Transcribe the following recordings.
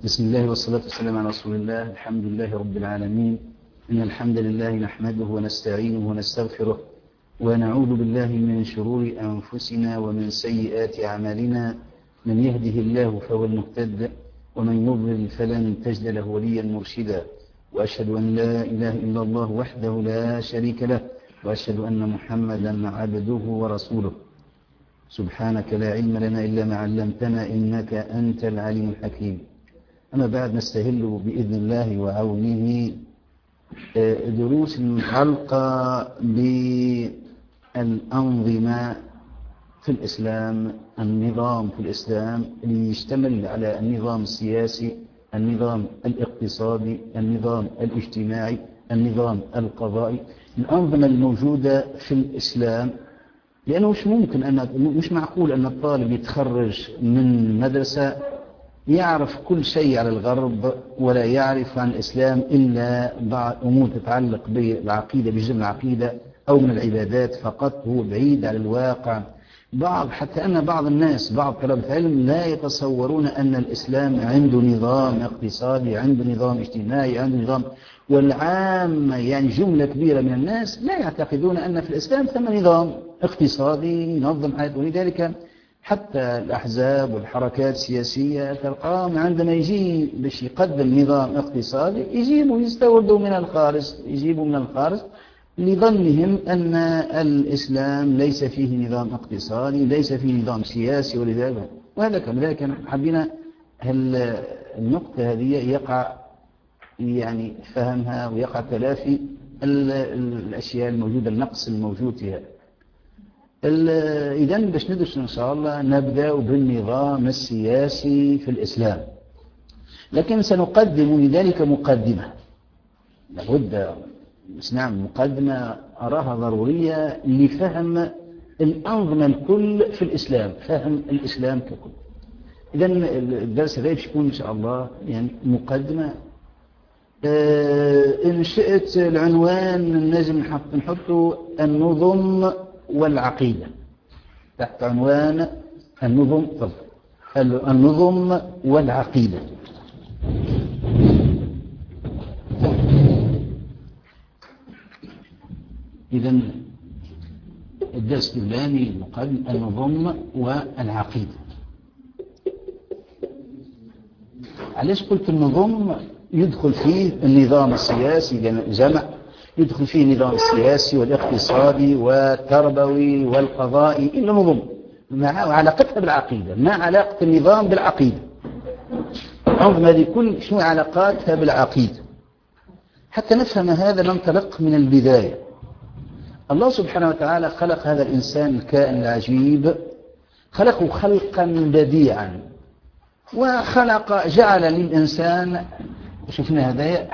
بسم الله والصلاة والسلام على رسول الله. الحمد لله رب العالمين، إن الحمد لله نحمده ونستعينه ونستغفره ونعوذ بالله من شرور أنفسنا ومن سيئات أعمالنا. من يهده الله فهو المهتد ومن يضلل فلن تجد له وليا مرشدا، وأشهد أن لا إله إلا الله وحده لا شريك له، وأشهد أن محمدا عبده ورسوله. سبحانك لا علم لنا إلا ما علمتنا إنك أنت العليم الحكيم. أما بعد، نستهل بإذن الله وعونه دروس متعلقة بالأنظمة في الإسلام، النظام في الإسلام اللي يشتمل على النظام السياسي، النظام الاقتصادي، النظام الاجتماعي، النظام القضائي، الأنظمة الموجودة في الإسلام. لأنه مش معقول أن الطالب يتخرج من مدرسة يعرف كل شيء على الغرب ولا يعرف عن الإسلام إلا بعض أمور تتعلق بالعقيدة، بجمع العقيدة أو من العبادات فقط. هو بعيد عن الواقع. حتى أن بعض الناس، بعض طلبة العلم لا يتصورون أن الإسلام عنده نظام اقتصادي، عنده نظام اجتماعي، عنده نظام. والعامة يعني جملة كبيرة من الناس لا يعتقدون أن في الإسلام ثم نظام اقتصادي ينظم حياته. ولذلك حتى الأحزاب والحركات السياسية تلقاهم عندما يجي باش يقدم نظام اقتصادي يستوردوا من الخارج، يجيبوا من الخارج لظنهم أن الإسلام ليس فيه نظام اقتصادي، ليس فيه نظام سياسي. وهذا كذلك حبينا النقطة هذه يقع يعني فهمها ويقع تلافي الأشياء الموجودة، النقص الموجود فيها. إذن باش ندرس إن شاء الله نبدأ بالنظام السياسي في الإسلام، لكن سنقدم لذلك مقدمة. لابد نعمل مقدمة أراها ضرورية لفهم الأنظمة الكل في الإسلام، فهم الإسلام ككل. إذن الدرس هذا يكون إن شاء الله يعني مقدمة. إن شئت العنوان نجم نحطه النظم والعقيدة، تحت عنوان النظم والعقيدة. إذن الدرس الثاني المقدم النظم والعقيدة. علاش قلت النظم؟ يدخل فيه النظام السياسي جمع، يدخل فيه النظام السياسي والاقتصادي والتربوي والقضائي، إلا نظم مع علاقتها بالعقيدة. ما علاقة النظام بالعقيدة؟ الأنظمة هذه كل شنو علاقاتها بالعقيدة؟ حتى نفهم هذا ننطلق من البداية. الله سبحانه وتعالى خلق هذا الإنسان الكائن العجيب، خلقه خلقا بديعا، وخلق جعل للإنسان، شفنا هذا،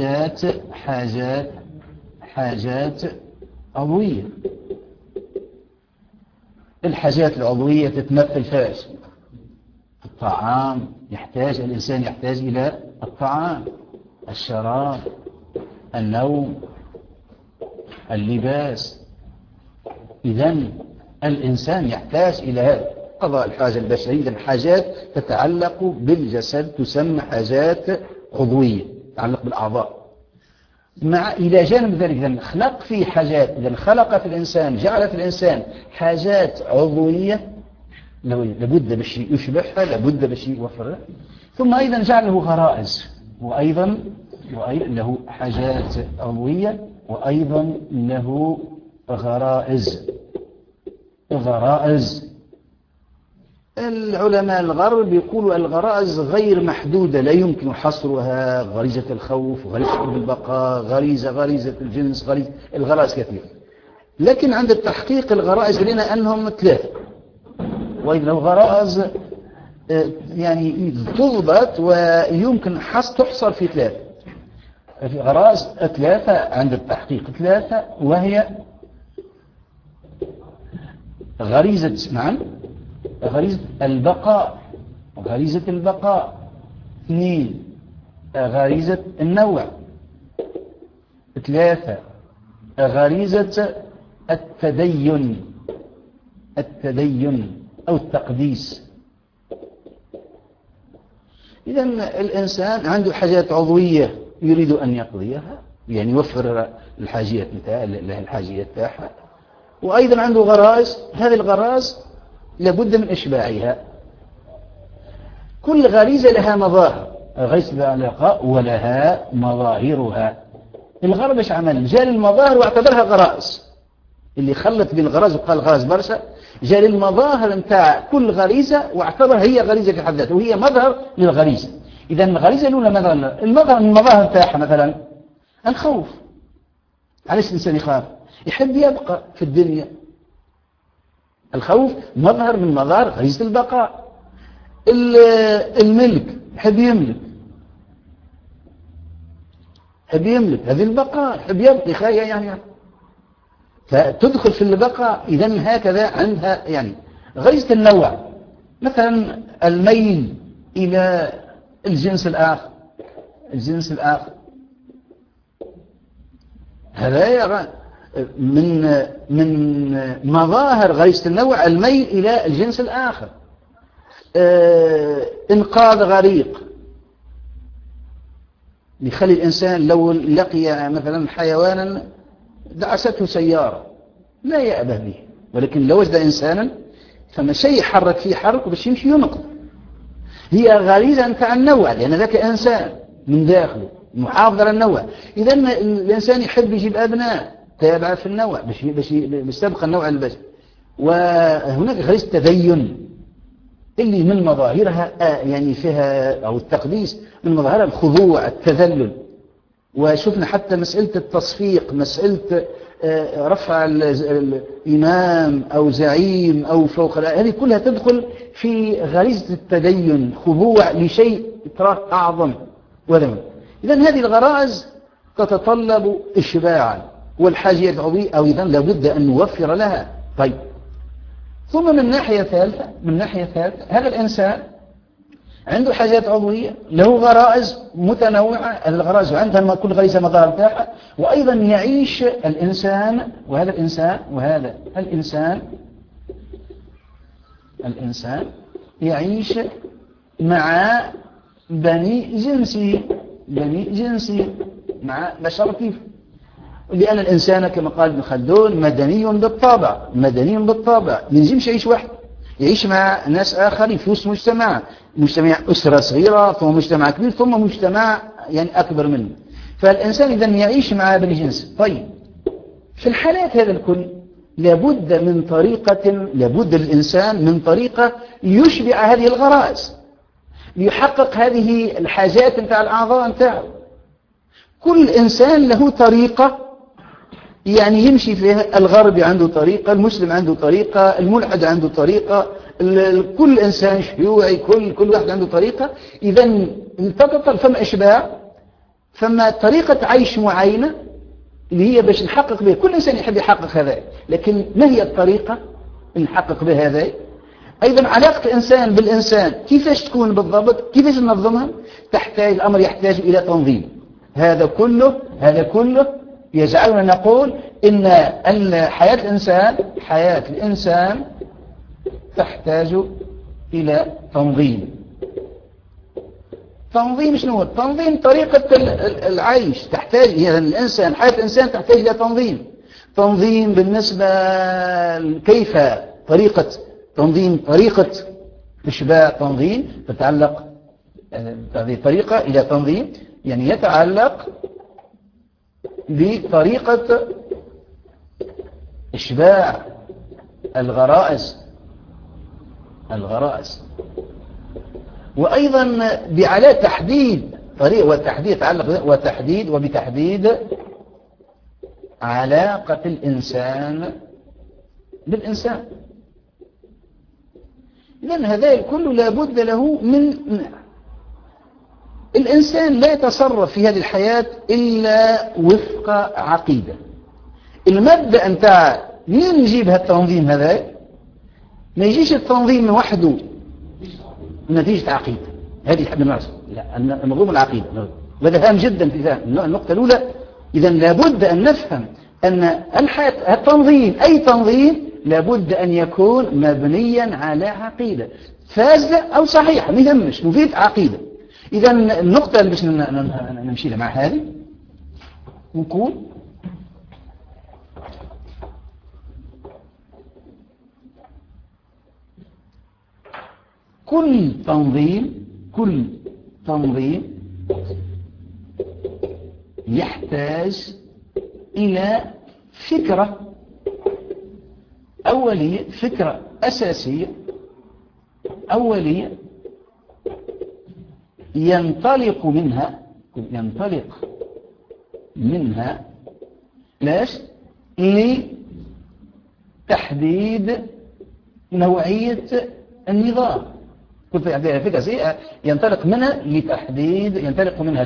حاجات عضوية. الحاجات العضوية تتمثل في الطعام، الإنسان يحتاج إلى الطعام، الشراب، النوم، اللباس. إذن الإنسان يحتاج إلى هذا قضاء الحاجة البشرية. إذن حاجات تتعلق بالجسد تسمى حاجات عضوية، تتعلق بالأعضاء. إلى جانب ذلك إذن خلق فيه حاجات، إذن خلق في الإنسان، جعل في الإنسان حاجات عضوية لابد باش يشبعها، لابد باش يوفرها. ثم أيضا جعل له غرائز، وأيضا له حاجات عضوية، وأيضا له غرائز. العلماء الغرب يقولوا الغرائز غير محدودة، لا يمكن حصرها. غريزة الخوف، غريزة البقاء، غريزة الجنس، الغرائز كثيرة. لكن عند التحقيق الغرائز لنا أنهم 3، وإذا غرائز يعني تضبط ويمكن تحصر في 3. غرائز 3 عند التحقيق 3، وهي غريزة البقاء، 2 غريزة النوع، 3 غريزة التدين أو التقديس. إذا الإنسان عنده حاجات عضوية يريد أن يقضيها، يعني يوفر الحاجيات تاعها، وأيضا عنده غرائز، هذه الغرائز لابد من إشباعها. كل غريزة لها مظاهر، غريزة العلاقة ولها مظاهرها. الغرب ايش عمل؟ جال المظاهر واعتبرها غرائز، اللي خلط بين الغرائز وقال غرائز برشا، جال المظاهر نتاع كل غريزة واعتبرها هي غريزة في حد ذاتها وهي مظهر للغريزة. إذا الغريزة الأولى مظهر من المظاهر نتاعها مثلا الخوف. علاش الإنسان يخاف؟ يحب يبقى في الدنيا. الخوف مظهر من مظاهر غريزة البقاء. الملك يحب يملك، هذه البقاء، يحب يبقى خاية يعني، فتدخل في البقاء. إذن هكذا عندها يعني غريزة النوع، مثلا الميل إلى الجنس الآخر، هذا من مظاهر غريزة النوع الميل إلى الجنس الآخر. إنقاذ غريق، يخلي الإنسان لو لقي مثلا حيوانا دعسته سيارة لا يأبه به، ولكن لو وجد إنسانا فما شيء يحرك فيه حركه باش يمشي ينقذ. هي غريزة نتاع النوع، لأن ذاك إنسان من داخله محافظ على النوع. إذا الإنسان يحب يجيب أبناء تابعة في النوع باش تبقى النوع البشري. وهناك غريزة التدين اللي من مظاهرها يعني فيها أو التقديس، من مظاهرها الخضوع، التذلل. وشفنا حتى مسألة التصفيق، مسألة رفع الإمام أو زعيم أو فوق، هذه كلها تدخل في غريزة التدين، خضوع لشيء تراه أعظم وذم. إذن هذه الغرائز تتطلب إشباعا، والحاجية العضوية أو إذن لابد أن نوفر لها. طيب، ثم من ناحية ثالثة هذا الإنسان عنده حاجات عضوية، له غرائز متنوعة، الغرائز عندها كل غريزة مظاهر تاعها. وأيضا يعيش الإنسان وهذا الإنسان يعيش مع بني جنسه مع بشر كيف، لأن الإنسان كما قال ابن خلدون مدني بالطبع، ما ينجمش يعيش وحده، يعيش مع ناس آخرين في وسط مجتمع أسرة صغيرة، ثم مجتمع كبير، ثم مجتمع يعني أكبر منه. فالإنسان إذن يعيش مع بني جنس. طيب، في الحالات هذا الكل لابد للإنسان من طريقة يشبع هذه الغرائز، ليحقق هذه الحاجات نتاع الأعضاء نتاعه. كل إنسان له طريقة يعني يمشي فيها. الغربي عنده طريقة، المسلم عنده طريقة، الملحد عنده طريقة، كل إنسان شيوعي، كل واحد عنده طريقة. إذا تتطلب فما إشباع، فما طريقة عيش معينة اللي هي باش نحقق بها. كل إنسان يحب يحقق هذا، لكن ما هي الطريقة نحقق بها هذا؟ أيضا علاقة الإنسان بالإنسان كيفاش تكون بالضبط، كيفاش ننظمها؟ الأمر يحتاج إلى تنظيم. هذا كله يجعلنا نقول إن حياة الإنسان تحتاج إلى تنظيم. تنظيم شنو؟ تنظيم طريقة العيش تحتاج، يعني حياة الإنسان تحتاج إلى تنظيم بالنسبة كيف طريقة إشباع تنظيم تتعلق هذه الطريقة إلى تنظيم، يعني يتعلق بطريقة إشباع الغرائز، وأيضا بعلى تحديد طريقة وبتحديد علاقة الإنسان بالإنسان. لأن هذا الكل لابد له من الإنسان لا يتصرف في هذه الحياة إلا وفق عقيدة. المبدأ أنت مين يجيب هالتنظيم هذا؟ ما يجيش التنظيم وحده نتيجة عقيدة، هذه حب الناس، لا، المنظومة العقيدة، وهذا هام جدا في ذلك. النقطة الأولى، إذا لابد أن نفهم أن الحياة التنظيم، أي تنظيم لابد أن يكون مبنيا على عقيدة فاسدة أو صحيحة، ما يهمش، مفيد عقيدة. إذا النقطة اللي باش نمشي لها مع هذه نقول كل تنظيم يحتاج إلى فكرة أولية، فكرة أساسية أولية ينطلق منها لاش لتحديد نوعية النظام. كنت فكرة ينطلق منها لتحديد، ينطلق منها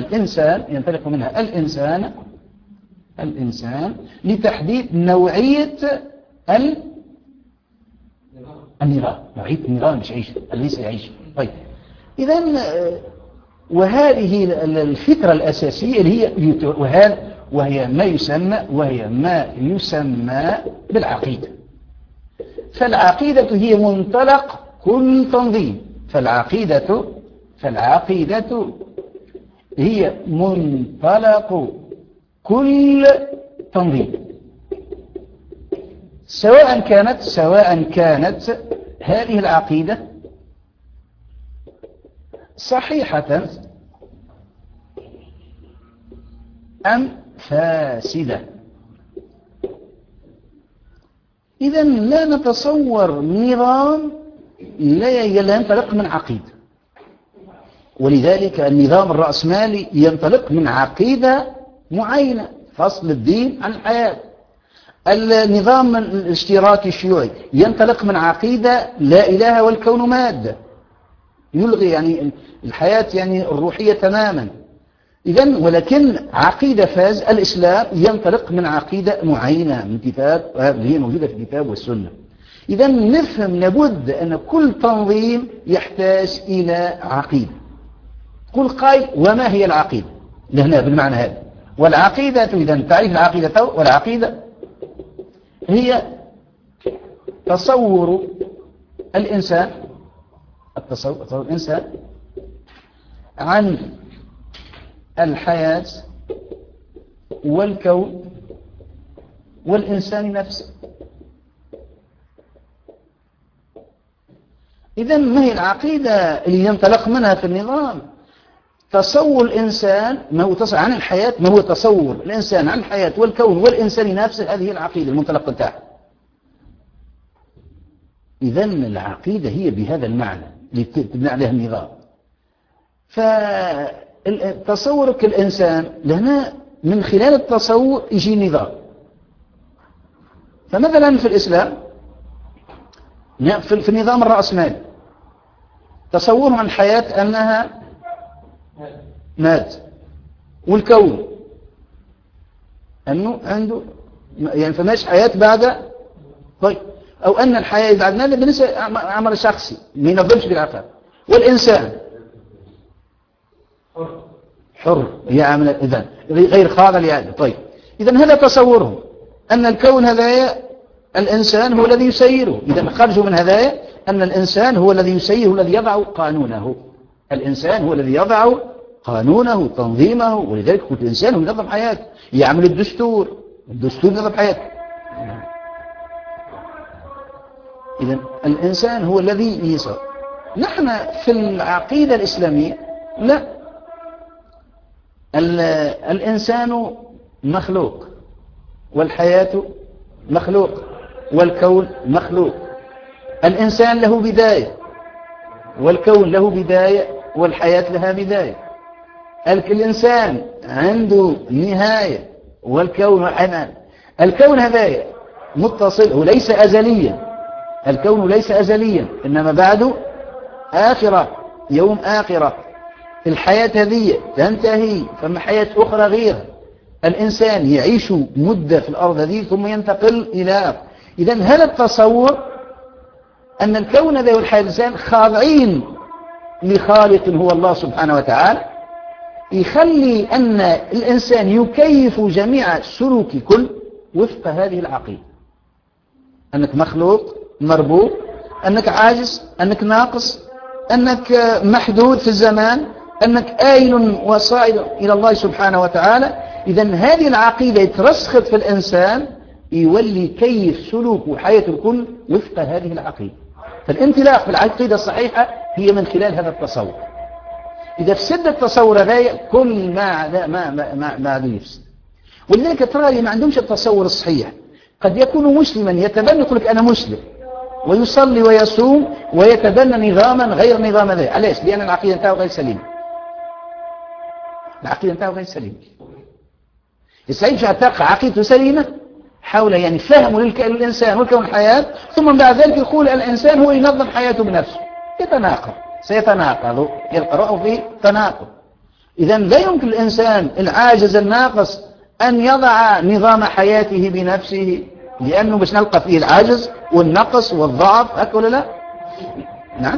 الإنسان لتحديد نوعية النظام، نوعية النظام مش يعيش اللي سيعيش. طيب إذا وهذه الفكرة الأساسية اللي هي وهي ما يسمى بالعقيدة. فالعقيدة هي منطلق كل تنظيم، فالعقيدة هي منطلق كل تنظيم، سواء كانت هذه العقيدة صحيحة أم فاسدة. إذا لا نتصور نظام لا ينطلق من عقيدة، ولذلك النظام الرأسمالي ينطلق من عقيدة معينة، فصل الدين عن الحياة. النظام الاشتراكي الشيوعي ينطلق من عقيدة لا إله والكون مادة، يلغي يعني الحياة يعني الروحية تماما. إذن ولكن عقيدة فاز الإسلام ينطلق من عقيدة معينة من كتاب، وهذه هي موجودة في الكتاب والسنة. إذن نفهم لابد أن كل تنظيم يحتاج إلى عقيدة. كل قائل وما هي العقيدة لهنا بالمعنى هذا. والعقيدة إذا تعريف العقيدة والعقيدة هي تصور الإنسان عن الحياة والكون والإنسان نفسه. إذن ما هي العقيدة اللي ينطلق منها في النظام؟ تصور الإنسان ما هو تصور عن الحياة، ما هو تصور الإنسان عن الحياة والكون والإنسان نفسه، هذه العقيدة المنطلق بتاعها. إذن العقيدة هي بهذا المعنى اللي تبنى عليها النظام. فتصورك الإنسان لهنا من خلال التصور يجي نظام. فمثلا في الإسلام في النظام الرأسمالي تصورهم عن الحياة أنها مات، والكون أنه عنده يعني فماش حياة بعد. طيب أو أن الحياة بعدنا بالنسبة عمل شخصي ما ينظمش بالعقل، والإنسان حر يعمل إذن غير خاضع لهذا. طيب إذن هذا تصورهم أن الكون هذايا الإنسان هو الذي يسيره. إذا خرجوا من هذايا أن الإنسان هو الذي يسيره، الذي يضع قانونه. الإنسان هو الذي يضع قانونه تنظيمه، ولذلك كل إنسان هو ينظم حياته، يعمل الدستور ينظم حياته. إذن الإنسان هو الذي يسر. نحن في العقيدة الإسلامية لا، الإنسان مخلوق، والحياة مخلوق، والكون مخلوق. الإنسان له بداية، والكون له بداية، والحياة لها بداية. الإنسان عنده نهاية، والكون حنان. الكون هذا متصل وليس أزليا، الكون ليس أزليا إنما بعده آخرة، يوم آخرة. الحياة هذه تنتهي، فما حياة أخرى غير. الإنسان يعيش مدة في الأرض هذه ثم ينتقل إلى آخر. إذن هذا التصور أن الكون ذا والحياة الإنسان خاضعين لخالق هو الله سبحانه وتعالى، يخلي أن الإنسان يكيف جميع سلوك كل وفق هذه العقيدة، أنك مخلوق مربوط، أنك عاجز، أنك ناقص، أنك محدود في الزمان، أنك آيل وصائل إلى الله سبحانه وتعالى. إذا هذه العقيدة يترسخت في الإنسان، يولي كيف سلوك وحياة الكل وفق هذه العقيدة. فالانطلاق في العقيدة الصحيحة هي من خلال هذا التصور. إذا فسد التصور هذا كل ما عاد يفسد. ولذلك ترى اللي ما عندهمش التصور الصحيح قد يكون مسلما يتبنى، يقول لك أنا مسلم ويصلي ويصوم ويتبنى نظاما غير نظام ذا. علاش؟ لأن العقيدة نتاعو غير سليمة. العقيدة نتاعو غير سليمة. يستعيد تلقى عقيدته سليمة حول يعني فهم للإنسان والكون الحياة، ثم بعد ذلك يقول الإنسان هو ينظم حياته بنفسه. يتناقض، سيتناقض، يلقى روحه في تناقض. إذا لا يمكن الإنسان العاجز الناقص أن يضع نظام حياته بنفسه، لأنه باش نلقى فيه العجز والنقص والضعف. هكذا ولا لا؟ نعم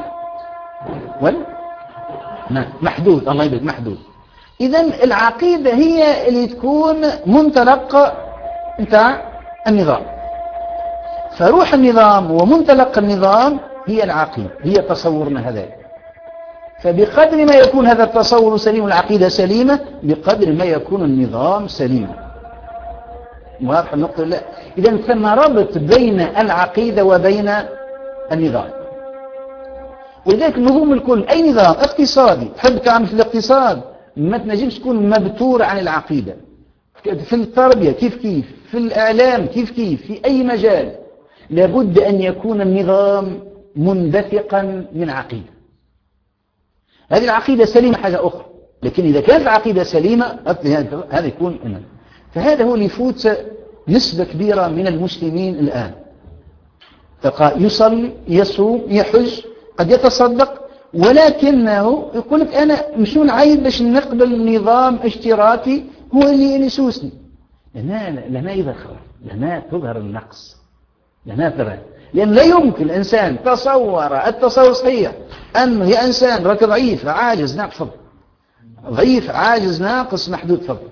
نعم محدود. الله يبارك، محدود. إذا العقيدة هي اللي تكون منطلق نتاع النظام. فروح النظام ومنطلق النظام هي العقيدة، هي تصورنا هذا. فبقدر ما يكون هذا التصور سليم والعقيدة سليمة بقدر ما يكون النظام سليما. واضح النقطة؟ لا. إذا ثم ربط بين العقيدة وبين النظام. ولذلك النظام الكل، أي نظام اقتصادي تحب تعمل في الاقتصاد ما تنجمش تكون مبتور عن العقيدة. في التربية كيف في الإعلام كيف في أي مجال لابد أن يكون النظام منبثقا من عقيدة. هذه العقيدة سليمة حاجة أخرى، لكن إذا كانت العقيدة سليمة هذا يكون إنه. فهذا هو اللي يفوت نسبة كبيرة من المسلمين الآن. تلقى يصلي يصوم يحج قد يتصدق، ولكنه يقول لك أنا مش نعيب باش نقبل نظام اشتراكي هو اللي يسوسني. لنا يظهر، لنا تظهر النقص، لنا تظهر. لأن لا يمكن الإنسان تصور التصور صحيح أنه يا إنسان راك ضعيف عاجز ناقص، ضعيف عاجز ناقص محدود. فضل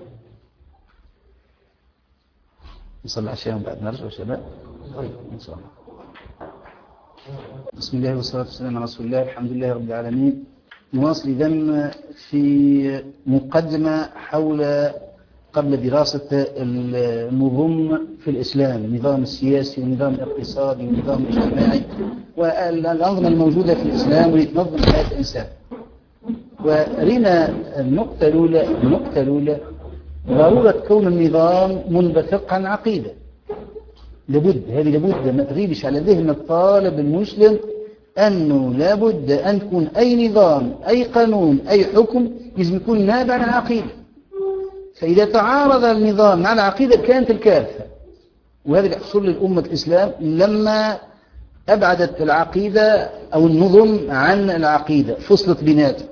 نصلي عشاء وبعد نرجع شباب. إن شاء الله. بسم الله والصلاة والسلام على رسول الله. الحمد لله رب العالمين. نواصل إذن في مقدمة حول قبل دراسة النظم في الإسلام، النظام السياسي والنظام الاقتصادي والنظام الاجتماعي والأنظمة الموجودة في الإسلام والتي تنظم حياة الإنسان. ورينا النقطة الأولى ضرورة كون النظام منبثق عن عقيدة. لابد ما تغيبش على ذهن الطالب المسلم أنه لابد أن تكون أي نظام أي قانون أي حكم لازم يكون نابع عن العقيدة. فإذا تعارض النظام مع العقيدة كانت الكارثة. وهذا اللي حصل للأمة الإسلام لما أبعدت العقيدة أو النظم عن العقيدة، فصلت بيناتها.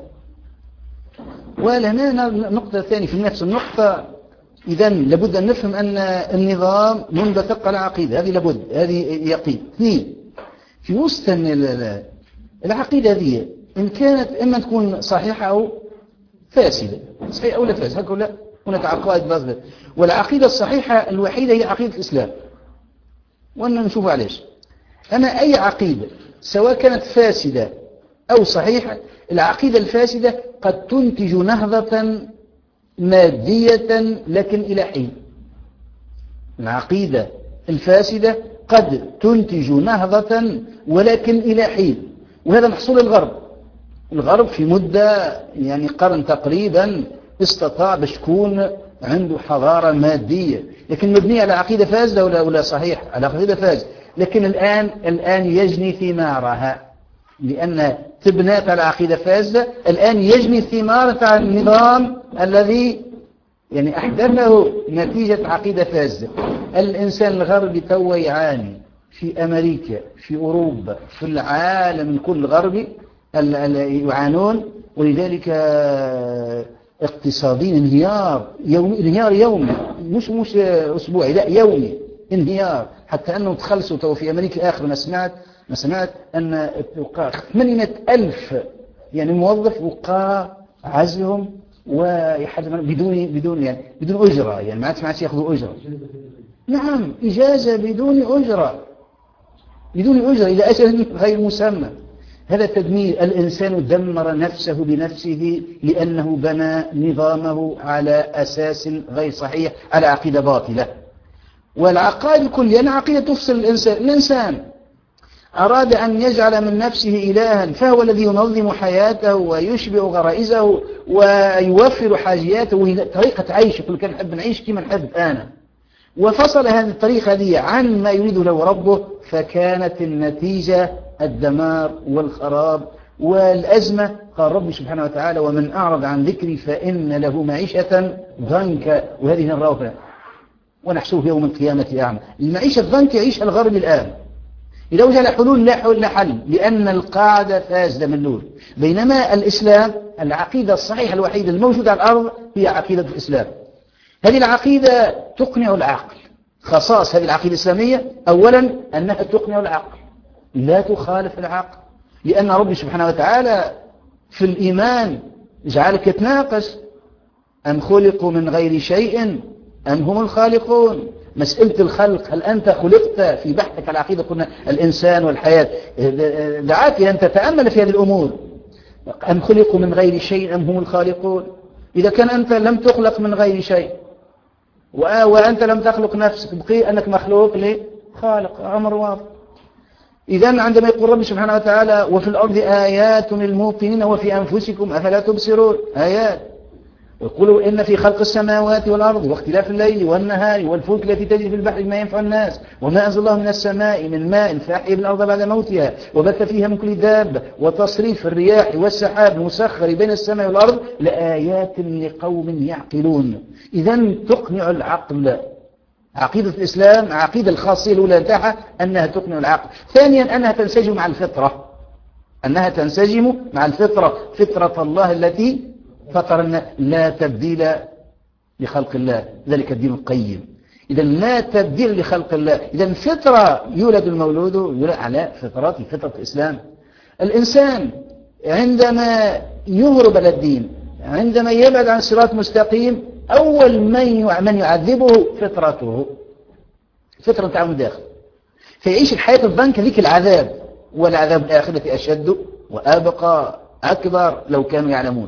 ولهنا نقطة ثانية في نفس النقطة. إذا لابد أن نفهم أن النظام منبثق على العقيدة، هذه لابد، هذه يقين. اثنين، في وسط العقيدة هذه إن كانت إما تكون صحيحة أو فاسدة، صحيحة أو لا فاسدة، هكذا هناك عقائد باطلة. والعقيدة الصحيحة الوحيدة هي عقيدة الإسلام، وأن نشوف علاش. أما أي عقيدة سواء كانت فاسدة أو صحيحة، العقيدة الفاسدة قد تنتج نهضة مادية لكن إلى حين. العقيدة الفاسدة قد تنتج نهضة ولكن إلى حين. وهذا محصول الغرب في مدة يعني قرن تقريبا استطاع باش تكون عنده حضارة مادية لكن مبنية على عقيدة فاسدة ولا صحيح، على عقيدة فاسدة. لكن الآن يجني ثمارها، لأن تبنات على عقيدة فاسدة الآن يجني ثمار على النظام الذي يعني أحدثه نتيجة عقيدة فاسدة. الإنسان الغربي تو يعاني في أمريكا في أوروبا في العالم الكل الغربي يعانون، ولذلك اقتصاديا انهيار يومي مش أسبوعي، لا يومي انهيار، حتى أنه تخلصوا تو في أمريكا آخر ما سمعت أن 800,000 يعني موظف وقع عزلهم بدون أجرة، يعني ما عادش يأخذوا أجرة. نعم، إجازة بدون أجرة إلى أجل غير مسمى. هذا تدمير. الإنسان دمر نفسه بنفسه لأنه بنى نظامه على أساس غير صحيح، على عقيدة باطلة. والعقائد الكلية عقيدة تفصل الإنسان أراد أن يجعل من نفسه إلها، فهو الذي ينظم حياته ويشبع غرائزه ويوفر حاجياته وهي طريقة عيش. يقول كان نحب نعيش كما نحب أنا، وفصل هذه الطريقة هذه عن ما يريد له ربه، فكانت النتيجة الدمار والخراب والأزمة. قال رب سبحانه وتعالى: ومن أعرض عن ذكري فإن له معيشة ضنكا، وهذه الروفة ونحشوه يوم القيامة أعمى. المعيشة الضنك يعيشها الغرب الآن، إذا وجد حلول لا حل، لأن القاعدة فاسدة من الأول. بينما الإسلام العقيدة الصحيحة الوحيدة الموجودة على الأرض هي عقيدة الإسلام. هذه العقيدة تقنع العقل. خصائص هذه العقيدة الإسلامية: أولا أنها تقنع العقل، لا تخالف العقل، لأن رب سبحانه وتعالى في الإيمان جعلك تناقش: أم خلقوا من غير شيء أم هم الخالقون. مسألة الخلق، هل أنت خلقت؟ في بحثك العقيدة قلنا الإنسان والحياة، دعاك أن تتأمل في هذه الأمور. أم خلقوا من غير شيء أم هم الخالقون. إذا كان أنت لم تخلق من غير شيء وأنت لم تخلق نفسك، بقي أنك مخلوق لخالق، أمر واضح. إذن عندما يقول رب سبحانه وتعالى: وفي الأرض آيات للموقنين وفي أنفسكم أفلا تبصرون، آيات. ويقول: إن في خلق السماوات والأرض واختلاف الليل والنهار والفلك التي تجري في البحر بما ينفع الناس وما أنزل الله من السماء من ماء فأحيا بالأرض بعد موتها وبث فيها من كل دابة وتصريف الرياح والسحاب المسخر بين السماء والأرض لآيات لقوم يعقلون. إذن تقنع العقل. عقيدة الإسلام عقيدة الخاصية الأولى بتاعها أنها تقنع العقل. ثانيا أنها تنسجم مع الفطرة، أنها تنسجم مع الفطرة، فطرة الله التي فطر لا تبديل لخلق الله، ذلك الدين القيم. إذا لا تبديل لخلق الله. إذا فطرة يولد المولود يولد على فطرة الإسلام. الإنسان عندما يهرب على الدين، عندما يبعد عن صراط مستقيم، أول من يعذبه فطرته، فطرة تعاون الداخل، فيعيش الحياة الضنك ذيك العذاب، والعذاب الآخرة أشد وأبقى أكبر لو كانوا يعلمون.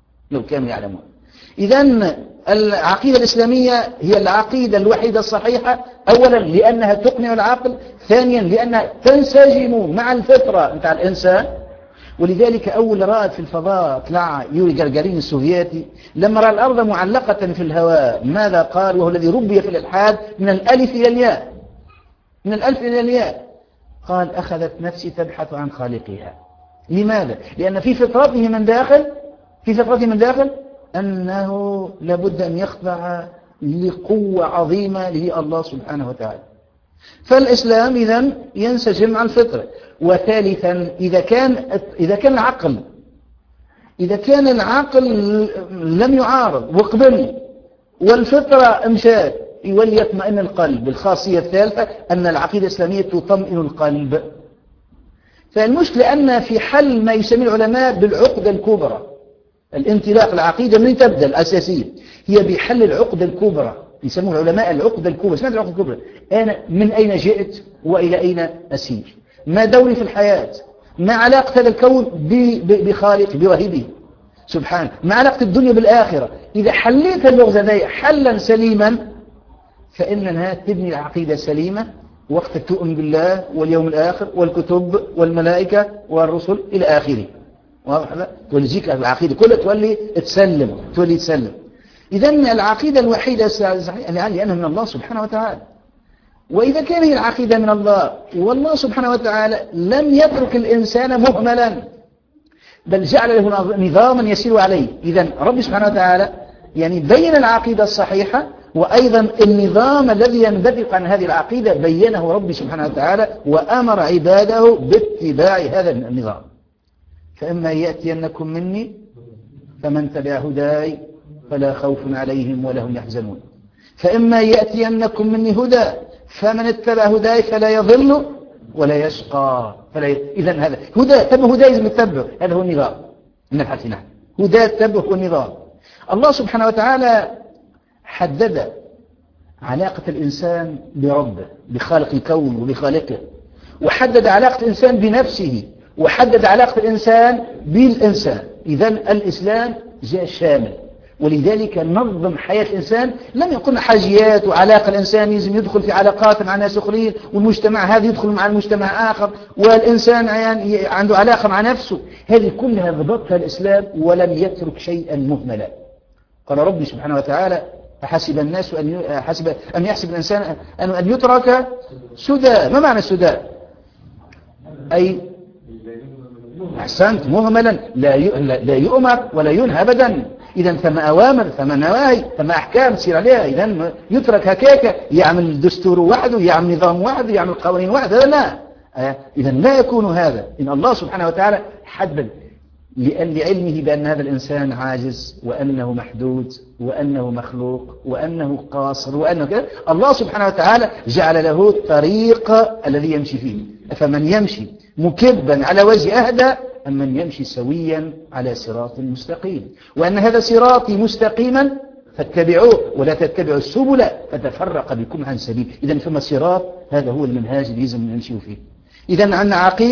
إذن العقيدة الإسلامية هي العقيدة الوحيدة الصحيحة، أولا لأنها تقنع العقل، ثانيا لأنها تنسجم مع الفطرة متاع الإنسان. ولذلك أول رائد في الفضاء طلع يوري جرجارين السوفيتي، لما رأى الأرض معلقة في الهواء ماذا قال؟ وهو الذي ربي في الإلحاد من الألف إلى الياء، من الألف إلى الياء، قال: أخذت نفسي تبحث عن خالقها. لماذا؟ لأن في فطرته من داخل أنه لابد أن يخضع لقوة عظيمة لله الله سبحانه وتعالى. فالإسلام إذن ينسجم مع الفطرة. وثالثا إذا كان العقل لم يعارض وقبل والفطرة امشات، يولي يطمئن القلب. الخاصية الثالثة أن العقيدة الإسلامية تطمئن القلب. فالمشكلة أن في حل ما يسميه العلماء بالعقدة الكبرى، الانطلاق العقيدة من تبدأ الأساسية هي بحل العقدة الكبرى، يسموه العلماء العقدة الكبرى. سمعت العقدة الكبرى؟ أنا من أين جئت وإلى أين أسير؟ ما دوري في الحياة؟ ما علاقة هذا الكون بخالق بوهبه سبحانه؟ ما علاقة الدنيا بالآخرة؟ إذا حليت اللغز ذي حلا سليما فإنها تبني العقيدة سليمة، وقت تؤمن بالله واليوم الآخر والكتب والملائكة والرسل إلى آخره. واضح هذا؟ توليك العقيدة كلها تولي تسلم. إذن العقيدة الوحيدة لأنها من الله سبحانه وتعالى. وإذا كان هي العقيدة من الله، والله سبحانه وتعالى لم يترك الإنسان مهملا، بل جعل له نظاما يسير عليه. إذن رب سبحانه وتعالى بين العقيدة الصحيحة، وأيضا النظام الذي ينبثق عن هذه العقيدة بينه رب سبحانه وتعالى، وأمر عباده باتباع هذا النظام. فإما يأتينكم مني فمن تبع هداي فلا خوف عليهم ولا هم يحزنون. فإما يأتينكم مني هدى فمن اتبع هداي فلا يضل ولا يشقى. إذن هذا هدى، تبع هداي لازم يتبع، هذا هو النظام من الحديث. نحن هدى تبع هو النظام. الله سبحانه وتعالى حدد علاقة الإنسان بربه، بخالق الكون وبخالقه، وحدد علاقة الإنسان بنفسه، وحدد علاقة الإنسان بالإنسان. إذن الإسلام جاء شامل، ولذلك نظم حياة الإنسان. لم يكن حاجيات وعلاقة الإنسان لازم يدخل في علاقات مع ناس آخرين، والمجتمع هذا يدخل مع المجتمع آخر، والإنسان يعني عنده علاقة مع نفسه. هذه كلها ضبطها الإسلام ولم يترك شيئا مهملا. قال ربي سبحانه وتعالى: أحسب الناس أن يحسب الإنسان أن يترك سدى. ما معنى سدى؟ أي أحسنت، مهملا، لا يؤمر ولا ينهى أبدا. إذا ثم أوامر، ثم نواهي، ثم أحكام تسير عليها. إذا يترك هكاك، يعمل دستور وحده، يعمل نظام وحده، يعمل قوانين وحده، لا. إذا لا يكون هذا. إن الله سبحانه وتعالى حدد لعلمه بأن هذا الإنسان عاجز، وأنه محدود، وأنه مخلوق، وأنه قاصر، وأنه كذا. الله سبحانه وتعالى جعل له الطريق الذي يمشي فيه. فمن يمشي مكبا على وجه أهدى أم من يمشي سويا على صراط مستقيم، وأن هذا صراطي مستقيما فاتبعوه ولا تتبعوا السبل فتفرق بكم عن سبيل. إذا فما صراط، هذا هو المنهاج اللي لازم نمشي فيه. إذا عندنا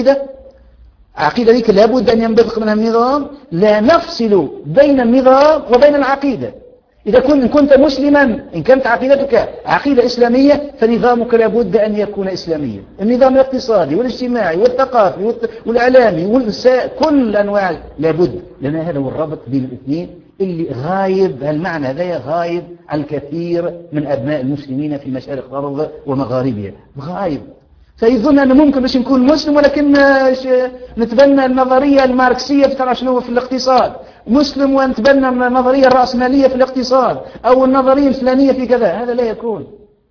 عقيدة ذيك لابد أن ينبثق منها النظام. لا نفصل بين النظام وبين العقيدة. إذا كنت مسلما، إن كانت عقيدتك عقيدة إسلامية، فنظامك لابد أن يكون إسلاميا. النظام الاقتصادي والاجتماعي والثقافي والإعلامي كل أنواع لابد، لأن هذا هو الربط بين الاثنين اللي غايب. هالمعنى هذا غايب عن الكثير من أبناء المسلمين في مشارق الأرض ومغاربها، غايب. فيظن أنه ممكن باش نكون مسلم ولكن نتبنى النظرية الماركسية ترى شنو في الاقتصاد، مسلم ونتبنى النظرية الرأسمالية في الاقتصاد، أو النظرية الفلانية في كذا. هذا لا يكون،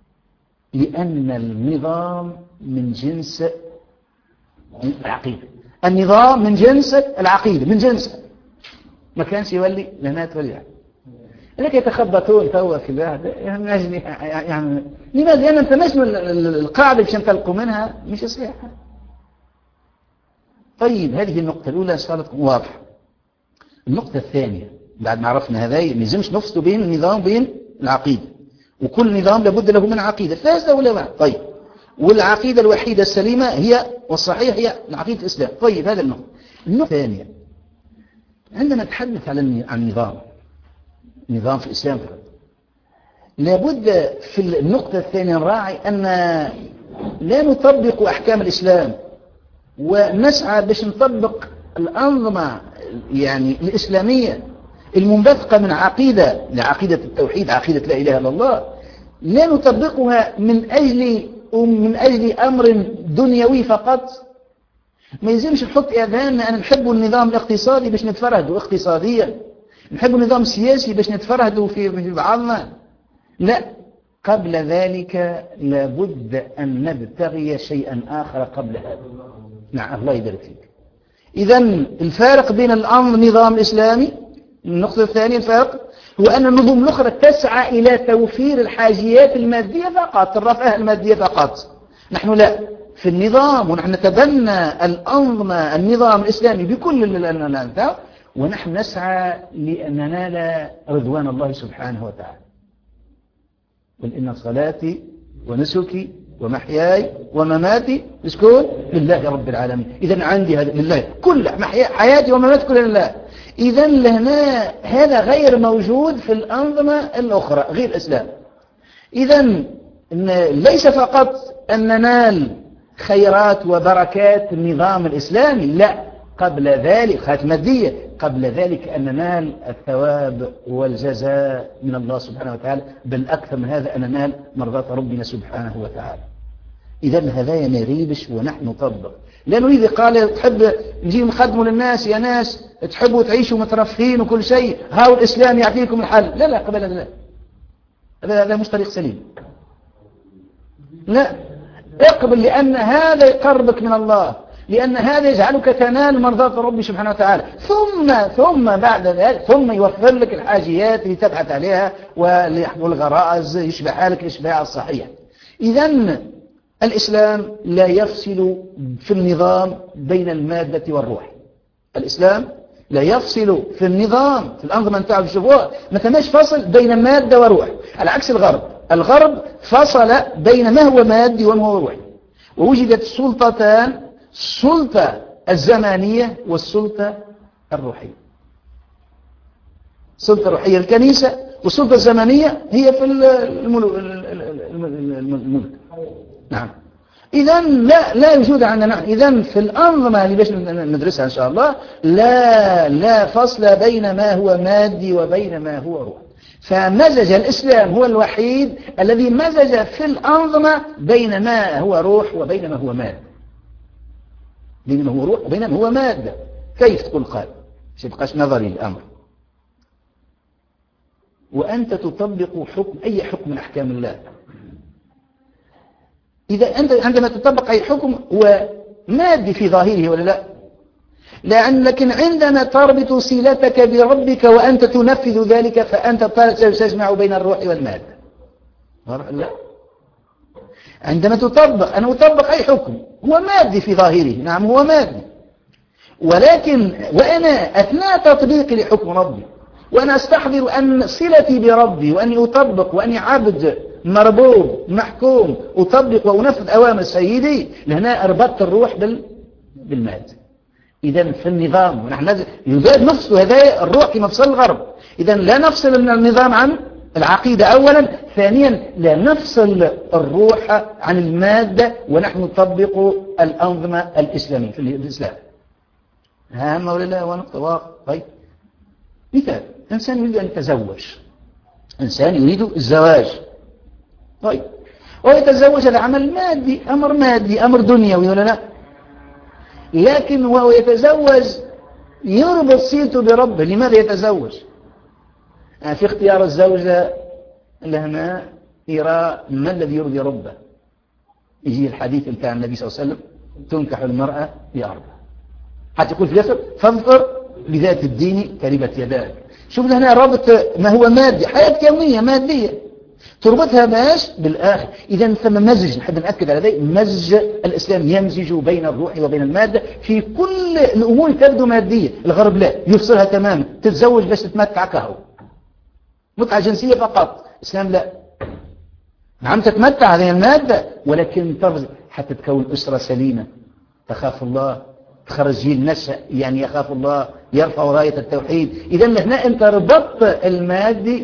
لأن النظام من جنس العقيدة. النظام من جنس العقيدة، من جنس ما كانش يولي لنا تولي. لك يتخبطون توا في الواحد يعني لماذا؟ لأن أنت مش القاعدة باش ننطلقوا منها مش صحيحة. طيب هذه النقطة الأولى إن شاء الله تكون واضحة. النقطة الثانية بعد ما عرفنا هذا، ما لازمش نفصل بين النظام وبين العقيدة، وكل نظام لابد له من عقيدة فاسدة ولا لا. طيب، والعقيدة الوحيدة السليمة هي والصحيح هي عقيدة الإسلام. طيب هذا النقطة. النقطة الثانية، عندما نتحدث عن نظام في الإسلام لابد في النقطة الثانية نراعي أن لا نطبق أحكام الإسلام ونسعى باش نطبق الأنظمة يعني الإسلامية المنبثقة من عقيدة لعقيدة التوحيد، عقيدة لا إله إلا الله، لا نطبقها من أجل أمر دنيوي فقط. ما يلزمش نحط إذهاننا أن نحب النظام الاقتصادي باش نتفرهدوا اقتصاديا، نحب النظام السياسي باش نتفرهدوا في بعضنا. لا، قبل ذلك لابد أن نبتغي شيئا آخر قبل هذا. نعم، الله يبارك فيك. إذا الفارق بين النظام الإسلامي، النقطة الثانية الفارق هو أن النظم الأخرى تسعى إلى توفير الحاجيات المادية فقط، الرفاه المادية فقط. نحن لا، في النظام ونحن نتبنى الأنظمة النظام الإسلامي بكل الأنواع، ونحن نسعى لأن ننال رضوان الله سبحانه وتعالى. قل إن صلاتي ونسكي ومحياي ومماتي مسكون لله رب العالمين. إذن عندي هذا لله، كل حياتي ومماتي كل لله. إذن لهنا هذا غير موجود في الأنظمة الأخرى غير الإسلام. إذن ليس فقط أن ننال خيرات وبركات النظام الإسلامي، لا، قبل ذلك خيرات مادية، قبل ذلك أن ننال الثواب والجزاء من الله سبحانه وتعالى، بل أكثر من هذا أن ننال مرضاة ربنا سبحانه وتعالى. إذن هذا ما يريبش ونحن نطبق. لا نريد قال تحب نجي نخدموا للناس، يا ناس تحبوا تعيشوا مترفين وكل شيء، هاو الإسلام يعطيكم الحل. لا لا، قبل هذا لا، هذا مش طريق سليم. لا، اقبل، لأن هذا يقربك من الله، لأن هذا يجعلك تنال مرضاة ربي سبحانه وتعالى. ثم بعد ذلك ثم يوفر لك الحاجيات اللي تبحث عليها والغرائز يشبعها لك الإشباع الصحيح. إذن الإسلام لا يفصل في النظام بين المادة والروح. الإسلام لا يفصل في النظام في الأنظمة نتاعو بشوفوها، ما تماش فصل بين مادة وروح، على عكس الغرب فصل بين ما هو مادي وما هو روحي. ووجدت سلطتان، سلطة الزمانية والسلطة الروحية. السلطة الروحية الكنيسة، والسلطة الزمنية هي في الملك. نعم. إذا لا يوجد عندنا، إذا في الأنظمة اللي باش ندرسها إن شاء الله لا فصل بين ما هو مادي وبين ما هو روح. فمزج الإسلام هو الوحيد الذي مزج في الأنظمة بين ما هو روح وبين ما هو مادة. بين ما هو روح وبين ما هو مادة. كيف تقول قال؟ مش يبقاش نظري الأمر. وأنت تطبق حكم أي حكم من أحكام الله. إذا أنت عندما تطبق أي حكم هو مادي في ظاهره ولا لا؟ لكن عندما تربط صلتك بربك وأنت تنفذ ذلك فأنت تجمع بين الروح والمادة. لا. عندما أنا أطبق أي حكم هو مادي في ظاهره، نعم هو مادي، ولكن وأنا أثناء تطبيقي لحكم ربي وأنا أستحضر أن صلتي بربي وأني أطبق وأني عبد مربوب محكوم أطبق وأنفذ أوامر سيدي، لهنا أربطت الروح بالمادة. إذا في النظام ونحن يزاد نفصل هذا الروح كما فصل الغرب. إذا لا نفصل النظام عن العقيدة أولا، ثانيا لا نفصل الروح عن المادة ونحن نطبق الأنظمة الإسلامية في الإسلام. هام ولا لا؟ ونقطة واقع. طيب مثال، إنسان يريد أن يتزوج، إنسان يريد الزواج، طيب ويتزوج، هذا عمل مادي، أمر دنيوي ولا لا؟ لكن وهو يتزوج يربط صلته بربه. لماذا يتزوج؟ في اختيار الزوجة لهنا يرى ما الذي يرضي ربه. يجي الحديث بتاع النبي صلى الله عليه وسلم: تنكح المرأة بأربع. حتى يقول في اليسر: فانظر بذات الدين تربت يداك. شوف هنا ربط ما هو مادي، حياة يومية مادية تربطها باش بالآخر. إذا ثم مزج، نحب نأكد على ذلك، مزج الإسلام يمزج بين الروح وبين المادة في كل الأمور تبدو مادية. الغرب لا، يفصلها تماما، تتزوج باش تتمتع كهو، متعة جنسية فقط. الإسلام لا، نعم تتمتع هذه المادة ولكن ترزق حتى تكون أسرة سليمة تخاف الله، تخرج جيل نشأ يعني يخاف الله، يرفع راية التوحيد. إذا لهنا أنت ربطت المادي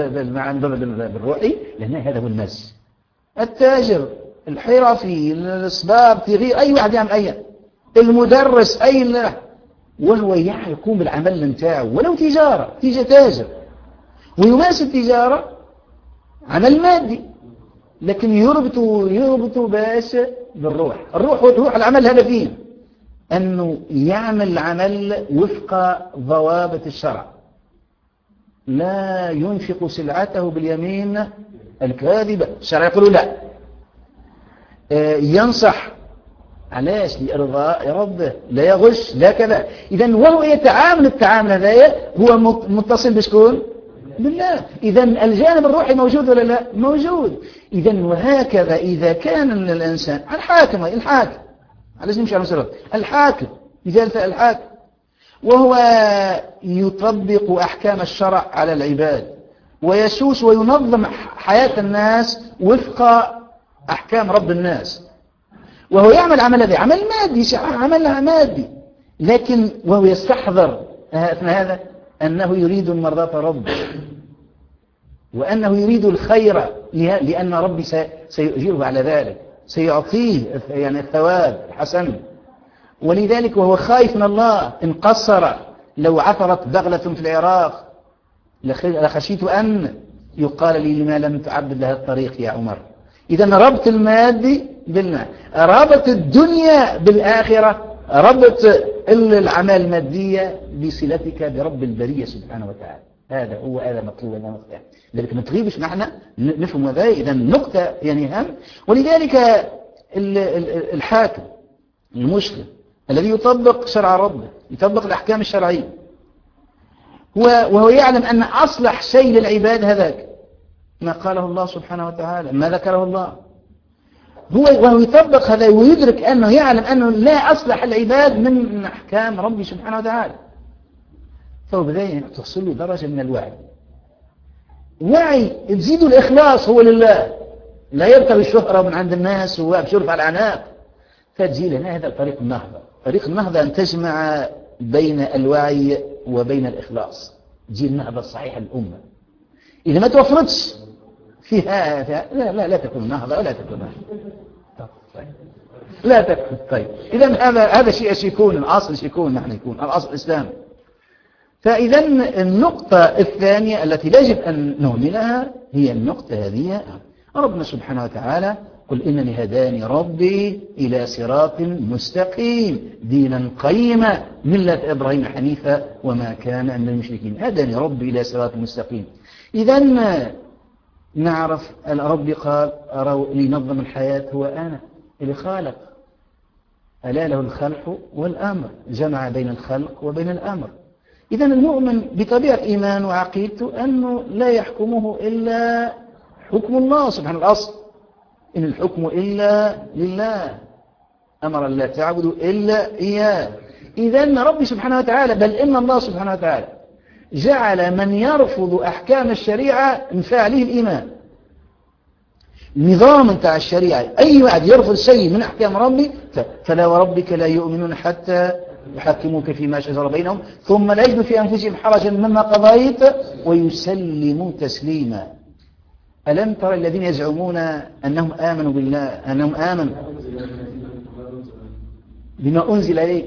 بالروحي، لهنا هذا هو المزج. التاجر، الحرفي، الأسباب، تغيير، أي واحد يعمل أي، المدرس، أي، وهو يقوم بالعمل نتاعه ولو تجارة، تاجر ويمارس التجارة عمل مادي، لكن يربط باش بالروح. الروح العمل هذا فيه أنه يعمل عمل وفق ضوابط الشرع، لا ينفق سلعته باليمين الكاذبة. الشرع يقول لا. ينصح، علاش؟ لإرضاء ربه، لا يغش، لا كذا. إذن وهو يتعامل التعامل هذا هو متصل بشكون؟ بالله. إذن الجانب الروحي موجود ولا لا؟ موجود. إذن وهكذا إذا كان الإنسان الحاكم علاش نمشي على مسألة الحاكم، مثال الحاكم وهو يطبق أحكام الشرع على العباد ويسوس وينظم حياة الناس وفق أحكام رب الناس، وهو يعمل عمل هذا عمل مادي، عمل مادي، لكن وهو يستحضر أثناء هذا أنه يريد مرضاة ربه وأنه يريد الخير لأن ربي سيؤجره على ذلك، سيعطيه يعني الثواب الحسن. ولذلك وهو خايف من الله، إن قصر لو عثرت بغلة في العراق لخشيت أن يقال لي لما لم تعبد لها الطريق يا عمر. إذا ربط المادي بالمال، ربط الدنيا بالآخرة، ربط الأعمال المادية بصلتك برب البرية سبحانه وتعالى. هذا مطلوب لنا نقطة، لذلك ما تغيبش نحن نفهم هذا. إذا نقطة يعني هم. ولذلك الحاكم المسلم الذي يطبق شرع ربه، يطبق الأحكام الشرعية، وهو يعلم أن أصلح شيء للعباد هذاك ما قاله الله سبحانه وتعالى، ما ذكره الله، وهو يطبق هذا ويدرك أنه يعلم أنه لا أصلح العباد من أحكام ربي سبحانه وتعالى، فهو بداية تحصل له درجة من الوعي تزيد الإخلاص هو لله، لا يبتغي الشهرة من عند الناس وبشرف على العناق، فتجي لنا هذا طريق النهضة. طريق النهضة أن تجمع بين الوعي وبين الإخلاص، تجي النهضة الصحيحة للأمة. إذا ما توفرتش فيها لا تكون نهضة ولا تكون نهضة. لا تكون. طيب إذا هذا شيء يكون الأصل، يكون نحن يكون الأصل الإسلام. فإذا النقطة الثانية التي يجب أن نهملها هي النقطة هذه. ربنا سبحانه وتعالى قل إنني هداني ربي إلى صراط مستقيم دينا قيما ملة إبراهيم حنيفا وما كان من المشركين. هداني ربي إلى صراط مستقيم. إذا نعرف ربي قال لينظم الحياة هو أنا اللي خالق، ألا له الخلق والأمر، جمع بين الخلق وبين الأمر. إذا المؤمن بطبيعة إيمان وعقيدته أنه لا يحكمه إلا حكم الله سبحانه. الأصل إن الحكم إلا لله، أمر لا تعبدوا إلا إياه. إذا ربي سبحانه وتعالى، بل إن الله سبحانه وتعالى جعل من يرفض أحكام الشريعة من فعله الإيمان. نظام بتاع الشريعة، أي واحد يرفض شيء من أحكام ربي فلا وربك لا يؤمنون حتى يحكموك فيما شجر بينهم ثم لا يجدوا في أنفسهم حرجا مما قضيت ويسلموا تسليما. ألم ترى الذين يزعمون أنهم آمنوا بالله، أنهم آمنوا بما أنزل إليه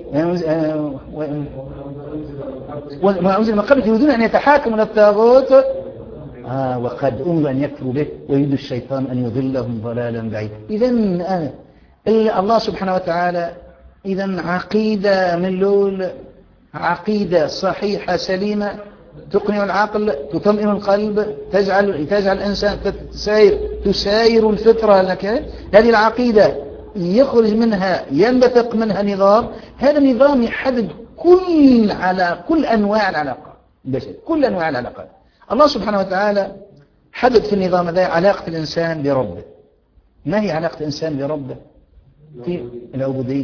وما أنزل من قبل يريدون أن يتحاكموا إلى الطاغوت وقد أمروا أن يكفروا به ويريد الشيطان أن يضلهم ضلالا بعيدا. إذا الله سبحانه وتعالى إذا عقيدة من لول، عقيدة صحيحة سليمة تقنع العقل، تطمئن القلب، تجعل الإنسان تساير الفطرة لك. هذه العقيدة يخرج منها، ينبثق منها نظام. هذا النظام يحدد كل أنواع العلاقات البشرية، كل أنواع العلاقات. الله سبحانه وتعالى حدد في النظام هذا علاقة الإنسان بربه. ما هي علاقة الإنسان بربه؟ في العبودية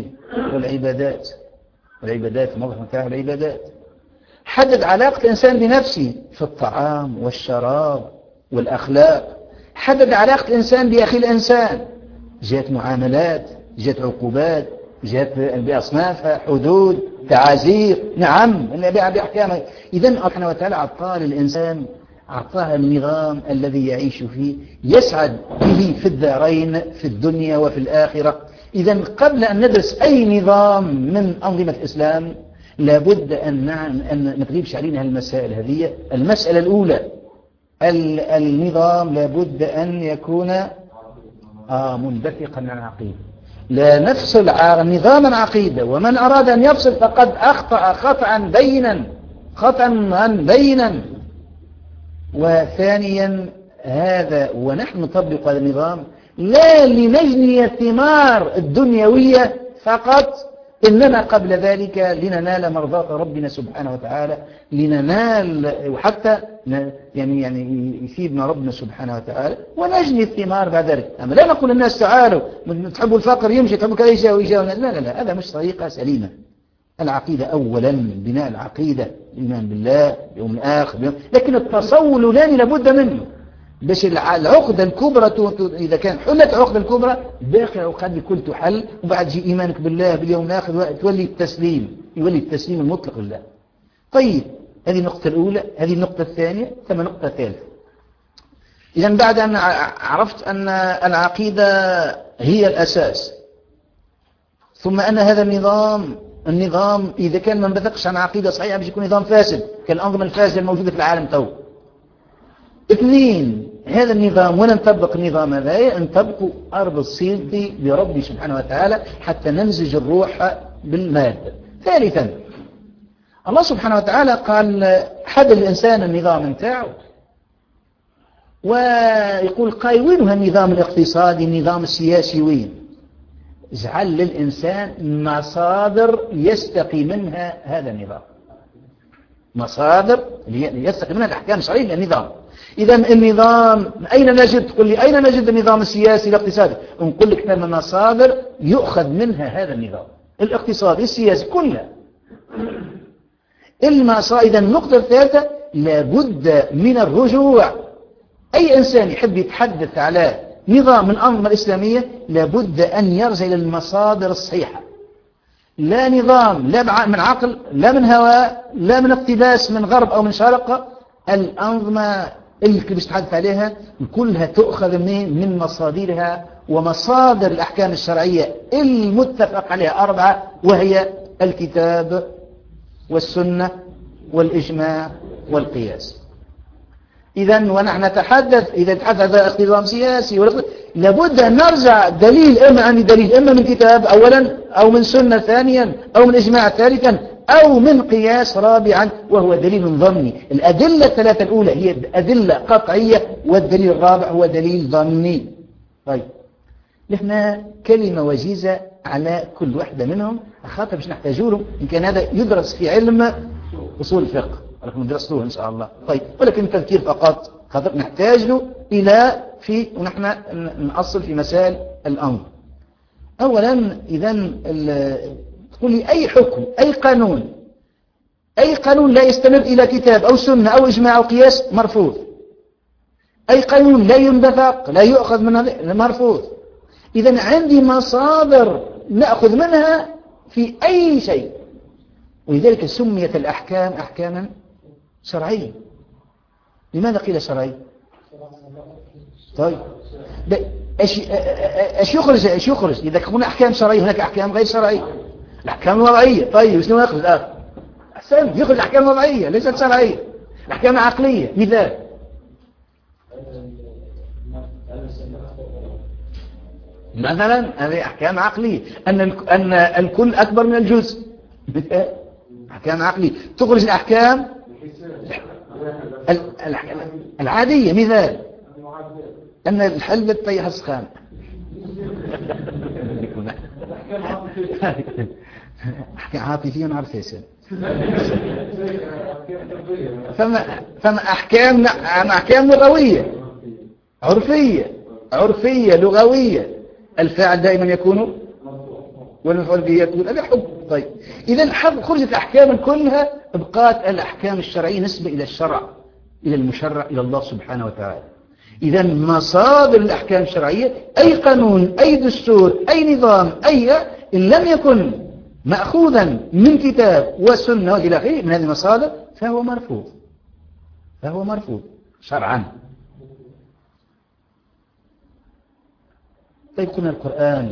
والعبادات موضح متاع العبادات. حدد علاقة الإنسان بنفسه في الطعام والشراب والأخلاق. حدد علاقة الإنسان بأخي الإنسان، جهة معاملات، جهة عقوبات، جهة بأصنافها، حدود، تعازير، نعم بأحكامها. إذن الله سبحانه وتعالى أعطاه للإنسان، أعطاه النظام الذي يعيش فيه يسعد به في الدارين، في الدنيا وفي الآخرة. إذن قبل أن ندرس أي نظام من أنظمة الإسلام لابد أن ما تغيبش علينا المسائل هذه. المسألة الأولى، النظام لابد أن يكون منبثقا عن عقيدة. لا نفصل نظاما عقيدة، ومن أراد أن يفصل فقد أخطأ خطأ بينا. وثانيا هذا ونحن نطبق هذا النظام لا لنجني الثمار الدنيوية فقط، إنما قبل ذلك لننال مرضاة ربنا سبحانه وتعالى، لننال وحتى يعني يثيبنا ربنا سبحانه وتعالى ونجني الثمار بعد ذلك. أما لا نقول الناس تعالوا تحبوا الفقر يمشي، تحبوا كذا يجاو. لا، هذا مش طريقة سليمة. العقيدة أولا، بناء العقيدة الإيمان بالله يوم الآخر، لكن التصور الأولاني لابد منه باش العقدة الكبرى إذا كان حلت العقدة الكبرى باقي العقد كل تحل، وبعد يجي إيمانك بالله باليوم الآخر يولي التسليم المطلق لله. طيب هذه النقطة الأولى. هذه النقطة الثانية. ثم نقطة ثالثة. إذا بعد أن عرفت أن العقيدة هي الأساس، ثم أن هذا النظام إذا كان ما انبثقش عن عقيدة صحيحة باش يكون نظام فاسد كالأنظمة الفاسدة الموجودة في العالم تو. اثنين، هذا النظام ولا نطبق النظام هذا، نطبق أرض الصيد بربي سبحانه وتعالى حتى نمزج الروح بالمادة. ثالثا، الله سبحانه وتعالى قال حد الإنسان النظام نتاعه، ويقول قايوينها النظام الاقتصادي، النظام السياسي وين؟ اجعل للإنسان مصادر يستقي منها هذا النظام، مصادر يستقي منها الأحكام الشرعية للنظام. إذا النظام أين نجد؟ تقول لي أين نجد النظام السياسي الاقتصادي؟ نقول لك من مصادر يؤخذ منها هذا النظام الاقتصادي السياسي كلها. إذا النقطة الثالثة لابد من الرجوع. أي إنسان يحب يتحدث على نظام من الأنظمة الإسلامية لابد أن يرجع إلى المصادر الصحيحة. لا نظام، لا من عقل، لا من هواء، لا من اقتباس من غرب أو من شرق. الأنظمة اللي بتتحدث عليها كلها تؤخذ من مصادرها، ومصادر الأحكام الشرعية المتفق عليها 4، وهي الكتاب والسنة والإجماع والقياس. إذا ونحن نتحدث، إذا تحدث عن نظام سياسي لابد أن نرجع دليل، إما من كتاب أولا، أو من سنة ثانيا، أو من إجماع ثالثا، أو من قياس رابعا وهو دليل ظني. الأدلة الثلاثة الأولى هي أدلة قطعية، والدليل الرابع هو دليل ظني. طيب نحن كلمة وجيزة على كل واحدة منهم، خاطر مش نحتاجوهم. إن كان هذا يدرس في علم أصول الفقه ولكن ندرسوه إن شاء الله. طيب ولكن تذكير فقط، خاطر نحتاج له ونحن نأصل في مسائل الأمر. أولا إذا تقول لي أي حكم، أي قانون لا يستند إلى كتاب أو سنة أو إجماع أو قياس مرفوض. أي قانون لا ينبثق، لا يؤخذ منه، مرفوض. إذا عندي مصادر نأخذ منها في أي شيء، ولذلك سميت الأحكام أحكاما شرعية. لماذا قيل شرعية؟ طيب ايش يخرج إذا كنا أحكام شرعية هناك أحكام غير شرعية؟ الأحكام الوضعية. طيب شنو يخرج أحسن يخرج أحكام وضعية ليست شرعية، الأحكام عقلية. مثال مثلا هذه أحكام عقلية، أن الكل أكبر من الجزء، مثال أحكام عقلية. تخرج الأحكام العادية، مثال أن الحلبة طيح السخان. أحكام عاطفية نعرف يسأل. فما أحكام لغوية، عرفية لغوية. الفاعل دائما يكون والمفعول به يكون، هذا حكم. طيب إذا خرجت الأحكام كلها، بقات الأحكام الشرعية نسبة إلى الشرع، إلى المشرع، إلى الله سبحانه وتعالى. إذا مصادر الأحكام الشرعية أي قانون، أي دستور، أي نظام، إن لم يكن مأخوذا من كتاب وسنة وإلى آخره من هذه المصادر فهو مرفوض شرعا. طيب قلنا القرآن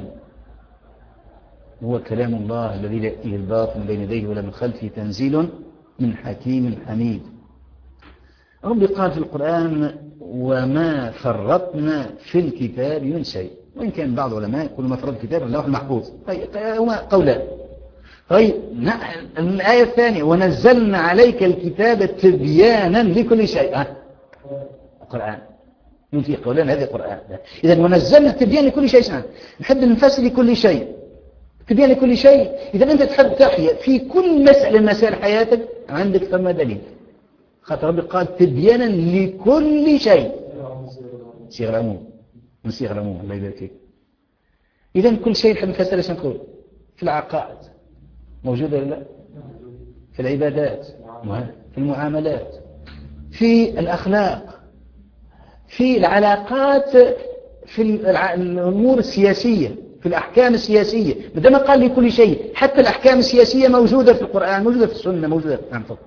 هو كلام الله الذي لا يأتيه الباطل من بين يديه ولا من خلفه، تنزيل من حكيم حميد. ربي قال في القرآن وما فرطنا في الكتاب من شيء، وإن كان بعض العلماء يقولوا ما فرط الكتاب اللوح المحفوظ. طيب هما قولان. طيب الآية الثانية ونزلنا عليك الكتاب تبيانا لكل شيء. القرآن فيه قولان، هذا القرآن. إذا ونزلنا تبيان لكل شيء، نحب نفسر لكل شيء، تبيان لكل شيء. إذا أنت تحب تحيا في كل مسألة من مسائل حياتك عندك ثم دليل، خاطر ربي قال تبيانا لكل شيء، صيغة العموم من صيغ العموم. الله يبارك فيك. إذا كل شيء نحب نفسر ايش نقول؟ في العقائد موجودة ولا لا؟ في العبادات، في المعاملات، في الأخلاق، في العلاقات، في الأمور السياسية، في الأحكام السياسية. بدما قال لي كل شيء، حتى الأحكام السياسية موجودة في القرآن، موجودة في السنة، موجودة في الأنفق.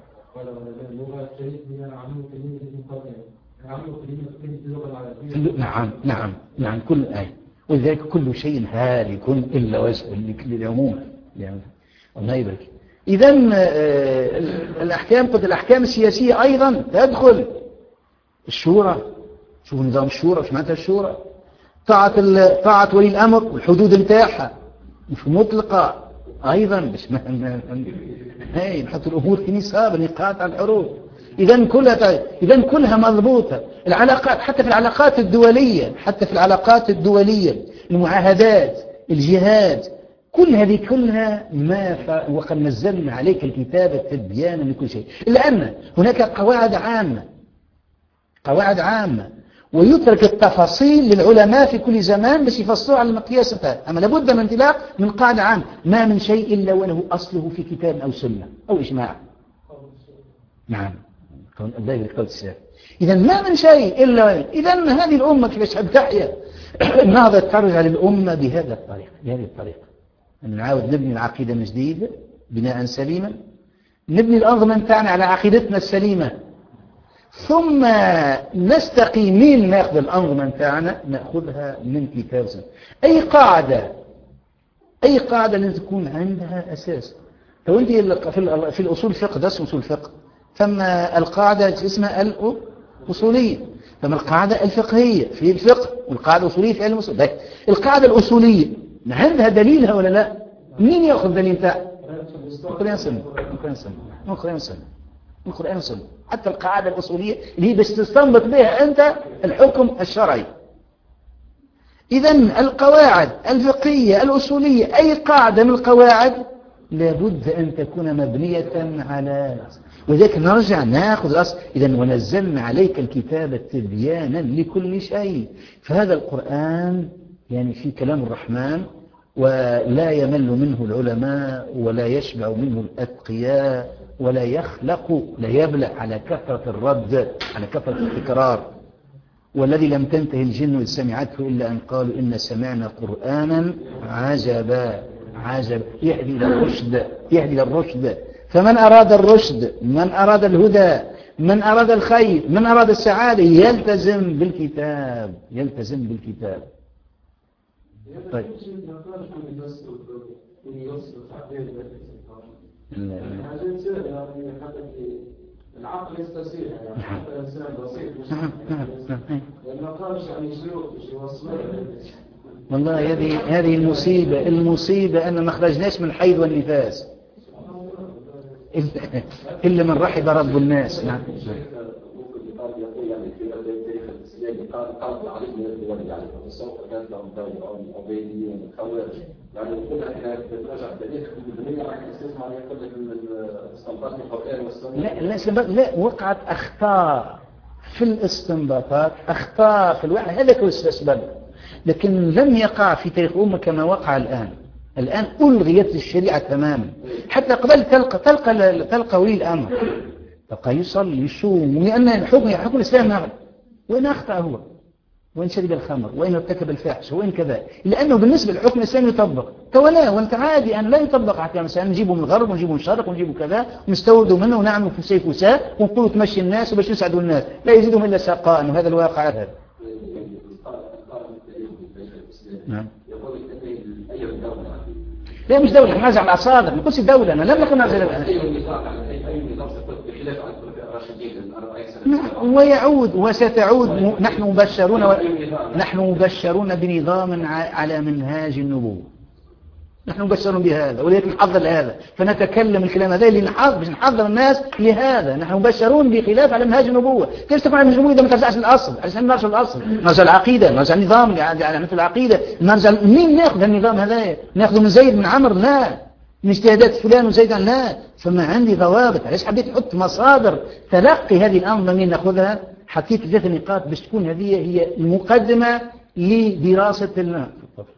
نعم كل آية. ولذلك كل شيء هالك إلا وجهه للعموم يعني. الله يبارك. إذا الأحكام السياسية أيضا تدخل الشورى. شوفوا نظام الشورى، شو معناتها الشورى؟ طاعة ولي الأمر والحدود نتاعها مش مطلقة أيضا، بس نحط الأمور في نصاب نقاط على الحروب. إذا كلها مضبوطة. العلاقات، حتى في العلاقات الدولية، المعاهدات، الجهاد، كل هذه كلها وقد نزلنا عليك الكتاب تبيانا لكل شيء. إلا أن هناك قواعد عامة ويترك التفاصيل للعلماء في كل زمان بس يفصلوا على المقياس بتاعه. أما لابد من انطلاق من قاعدة عامة، ما من شيء إلا وله أصله في كتاب أو سنة أو إجماع. نعم دائما قول السلام. إذا ما من شيء إلا إذا هذه الأمة كيف تحب تحيا؟ النهضة تخرج على الأمة بهذه الطريقة. نعاود نبني العقيدة من جديد بناء سليما، نبني الأنظمة نتاعنا على عقيدتنا السليمة، ثم نستقي مين ناخذ الأنظمة نتاعنا، نأخذها من كتاب سنة. أي قاعدة لازم تكون عندها أساس. لو أنت في الأصول الفقه، درس أصول الفقه، ثم القاعدة اسمها الأصولية، ثم القاعدة الفقهية في الفقه، والقاعدة الأصولية في علم الأصول. القاعدة الأصولية عندها دليلها ولا لا؟ مين يأخذ دليل بتاعها؟ القرآن والسنة. حتى القاعدة الأصولية اللي هي بس تستنبط بها أنت الحكم الشرعي. إذن القواعد الفقهية الأصولية، أي قاعدة من القواعد لابد أن تكون مبنية على الأصل. وذلك نرجع ناخذ الأصل. إذن ونزلنا عليك الكتاب تبيانا لكل شيء. فهذا القرآن يعني في كلام الرحمن، ولا يمل منه العلماء ولا يشبع منه الأتقياء، ولا يخلق، لا يبلع على كثرة الرد، على كثرة التكرار. والذي لم تنتهي الجن إذ سمعته إلا أن قالوا إن سمعنا قرآنا عجبا يهدي إلى الرشد. فمن أراد الرشد، من أراد الهدى، من أراد الخير، من أراد السعادة يلتزم بالكتاب. طيب العقل يستسير يعني حتى الإنسان بسيط لما قالش عن الشيوخ مش يوصلون. والله هذه المصيبة أن ما خرجناش من الحيض والنفاس إلا من رحب رب الناس. نعم. قال عليه من الدول يعني الصوت كان عبيدي والخوارج يعني يقول احنا بنرجع التاريخ الدنيا راح نستسمع يقول لك الاستنباط من القرآن والسنة. لا وقعت أخطاء في الاستنباطات، أخطاء في الوحي، هذا كل الأسباب، لكن لم يقع في تاريخ الأمة كما وقع الآن ألغيت الشريعة تماما. حتى قبل تلقى ولي الأمر تلقى يصلي يصوم، لأن حكم الإسلام نعم. وإن أخطأ هو، وإن شرب الخمر، وإن ارتكب الفاحش، وإن كذا، لأنه بالنسبة للحكم الإسلامي يطبق. تولا وأنت عادي أن لا يطبق أحكام الإسلام، نجيبه من الغرب ونجيبه من الشرق ونجيبه كذا ونستوردوا منه ونعمل في سيف وساء ونقول تمشي الناس وباش يسعدوا الناس، لا يزيدهم إلا ساقاء. وهذا الواقع هذا. نعم. لا مش دولة، نرجع الأصابع، ما كنتش دولة، أنا لم نكن نرجع ويعود وستعود. نحن مبشرون بنظام على منهاج النبوة، نحن مبشرون بهذا، ولكن نحضر هذا، فنتكلم الكلام هذا اللي باش نحضر الناس لهذا. نحن مبشرون بخلاف على منهاج النبوة. كيف تكون على النبوة إذا ما ترجعش للأصل؟ عشان نرجع للأصل، نرجع العقيدة، نرجع النظام على مثل العقيدة، نرجع مين ناخذ النظام هذا؟ ناخذه من زيد بن عمرو؟ لا. من اجتهادات فلان وزيد؟ لا. فما عندي ضوابط. علاش حبيت نحط مصادر تلقي هذه الأنظمة من ناخذها؟ حطيت 3 نقاط باش تكون هذه هي المقدمة لدراسة الماء.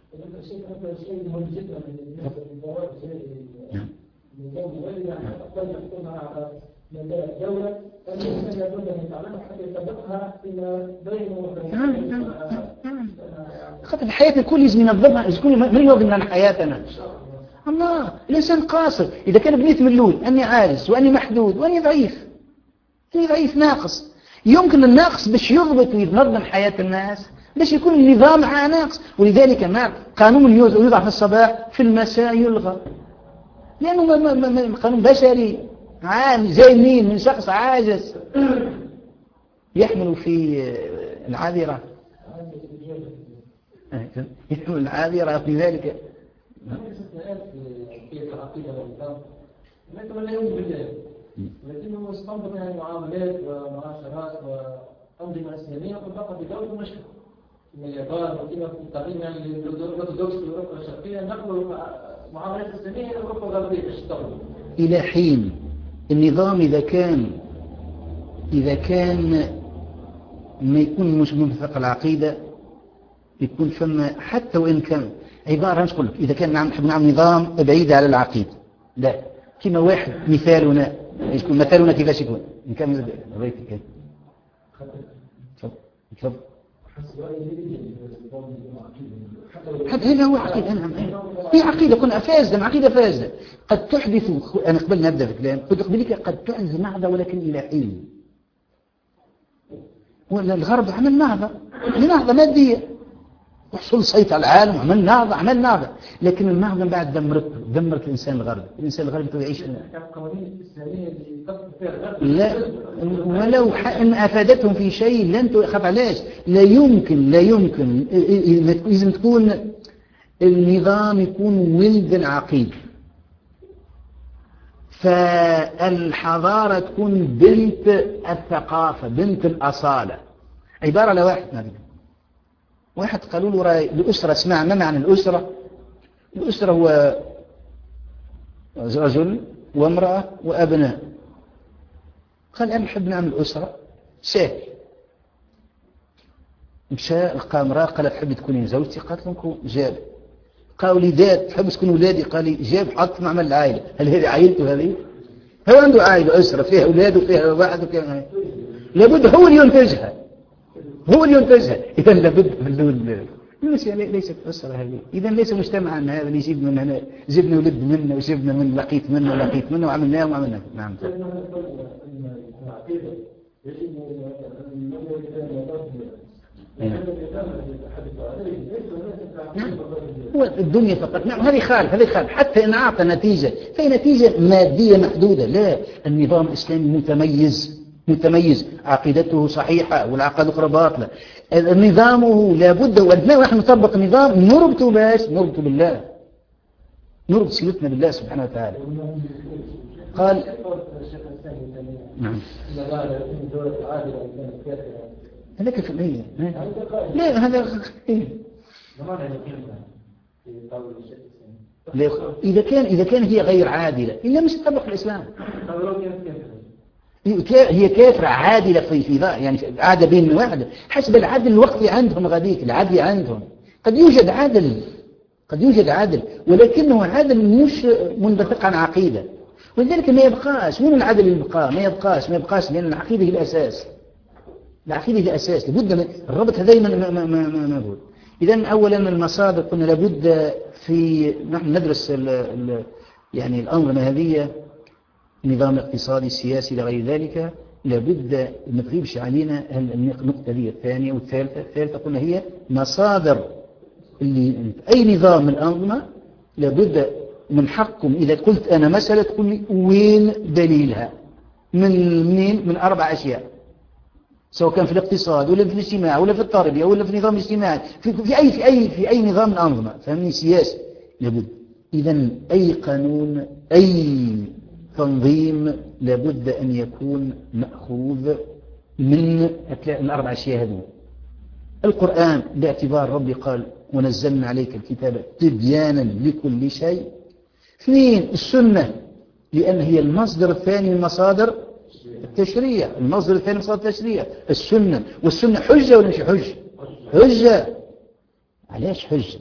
خاطر الحياة الكل لازم ينظمها، من ينظم حياتنا؟ الله. الإنسان قاصر إذا كان بنيت من الأول أني عاجز وأني محدود وأني ضعيف ناقص. يمكن الناقص باش يضبط وينظم حياة الناس، باش يكون النظام ناقص. ولذلك ما قانون يوضع في الصباح في المساء يلغى، لأنه قانون بشري عام زي مين من شخص عاجز يحمل في العاذرة، يحمل العاذرة في ذلك. لا يؤمن بالله، لكنه استنبط يعني معاملات ومعاشرات وأنظمة إسلامية طبقت بدولة مشكلة من اليابان وكما في التقييم يعني الأرثوذكس في أوروبا الشرقية نقلوا معاملات إسلامية إلى أوروبا الغربية تشتغل إلى حين النظام إذا كان ما يكون مش منفق العقيدة يكون فما، حتى وإن كان عبارة مش لك إذا كان نحب نعمل نظام بعيد على العقيدة، لا كما واحد مثالنا يكون مثالنا كيفاش يكون نكمل رأيك كيف تفضل. هذا هو عقيدة. نعم هي عقيدة كنا فاسدة، عقيدة فاسدة قد تحدث. أنا قبل نبدأ في الكلام قد أقبلك قد تحدث نهضة ولكن إلى حين. ولا الغرب عمل نهضة مادية وحصل سيطرة على العالم وعمل نهضة لكن النهضة بعد دمرت الإنسان الغربي يعيش لا ولو إن أفادتهم في شيء لن تخاف. علاش؟ لا يمكن لازم تكون النظام يكون ولد العقيدة، فالحضارة تكون بنت الثقافة بنت الأصالة. عبارة لواحد واحد قالوا له الأسرة، اسمع ما معنى الأسرة؟ الأسرة هو رجل وامرأة وأبناء. قال أنا نحب نعمل أسرة سهل. مشى لقى امرأة قالت تحب تكونين زوجتي؟ قالت لهم جاب. قال وليدات تحب تكون ولادي؟ قال لي جاب حط معمل العائلة. هل هذه عائلته؟ هذه هو عنده عائلة أسرة فيها أولاد وفيها واحد وفيها لابد هو اللي ينتجها إذا لابد من ليست أسرة هذه. إذا ليس مجتمعا هذا اللي يجيب من هنا جبنا ولد منه وجبنا من لقيت منه وعملناه. نعم هو الدنيا فقط. نعم هذه خالف حتى إن أعطى نتيجة فهي نتيجة مادية محدودة. لا، النظام الإسلامي متميز عقيدته صحيحة والعقائد الأخرى باطلة. نظامه لابد ونحن نطبق النظام نربط بالله، نربط سلوكنا بالله سبحانه وتعالى. قال نعم هذاك في الأية لا هذا إذا كان هي غير عادلة إلا مش تطبق الإسلام. هي كافرة عادلة في يعني عادة بين واحدة حسب العدل الوقتي عندهم غاديك العدل عندهم. قد يوجد عدل ولكنه عدل مش منبثق عن عقيدة، ولذلك ما يبقاش. وين العدل اللي يبقى؟ ما يبقاش لأن العقيدة هي الأساس. لابد من الربط هذا ما نقول. إذن أولا المصادر قلنا لابد نحن ندرس يعني الأنظمة هذه النظام الاقتصادي السياسي لغير ذلك لابد ما تغيبش علينا النقطة دي. الثانية والثالثة قلنا هي مصادر أي نظام من الأنظمة لابد من حقكم إذا قلت أنا مسألة تقول لي وين دليلها من 4 أشياء، سواء كان في الاقتصاد ولا في الاجتماع ولا في التربية ولا في النظام الاجتماعي في أي نظام من الأنظمة فهمني سياسي لابد. إذن أي قانون أي تنظيم لابد أن يكون مأخوذ من 4 أشياء هذه. القرآن باعتبار ربي قال ونزلنا عليك الكتاب تبيانا لكل شيء. 2 السنة لأن هي المصدر الثاني من مصادر التشريع. السنة والسنة حجة ولا مش حجة؟ علاش حجة؟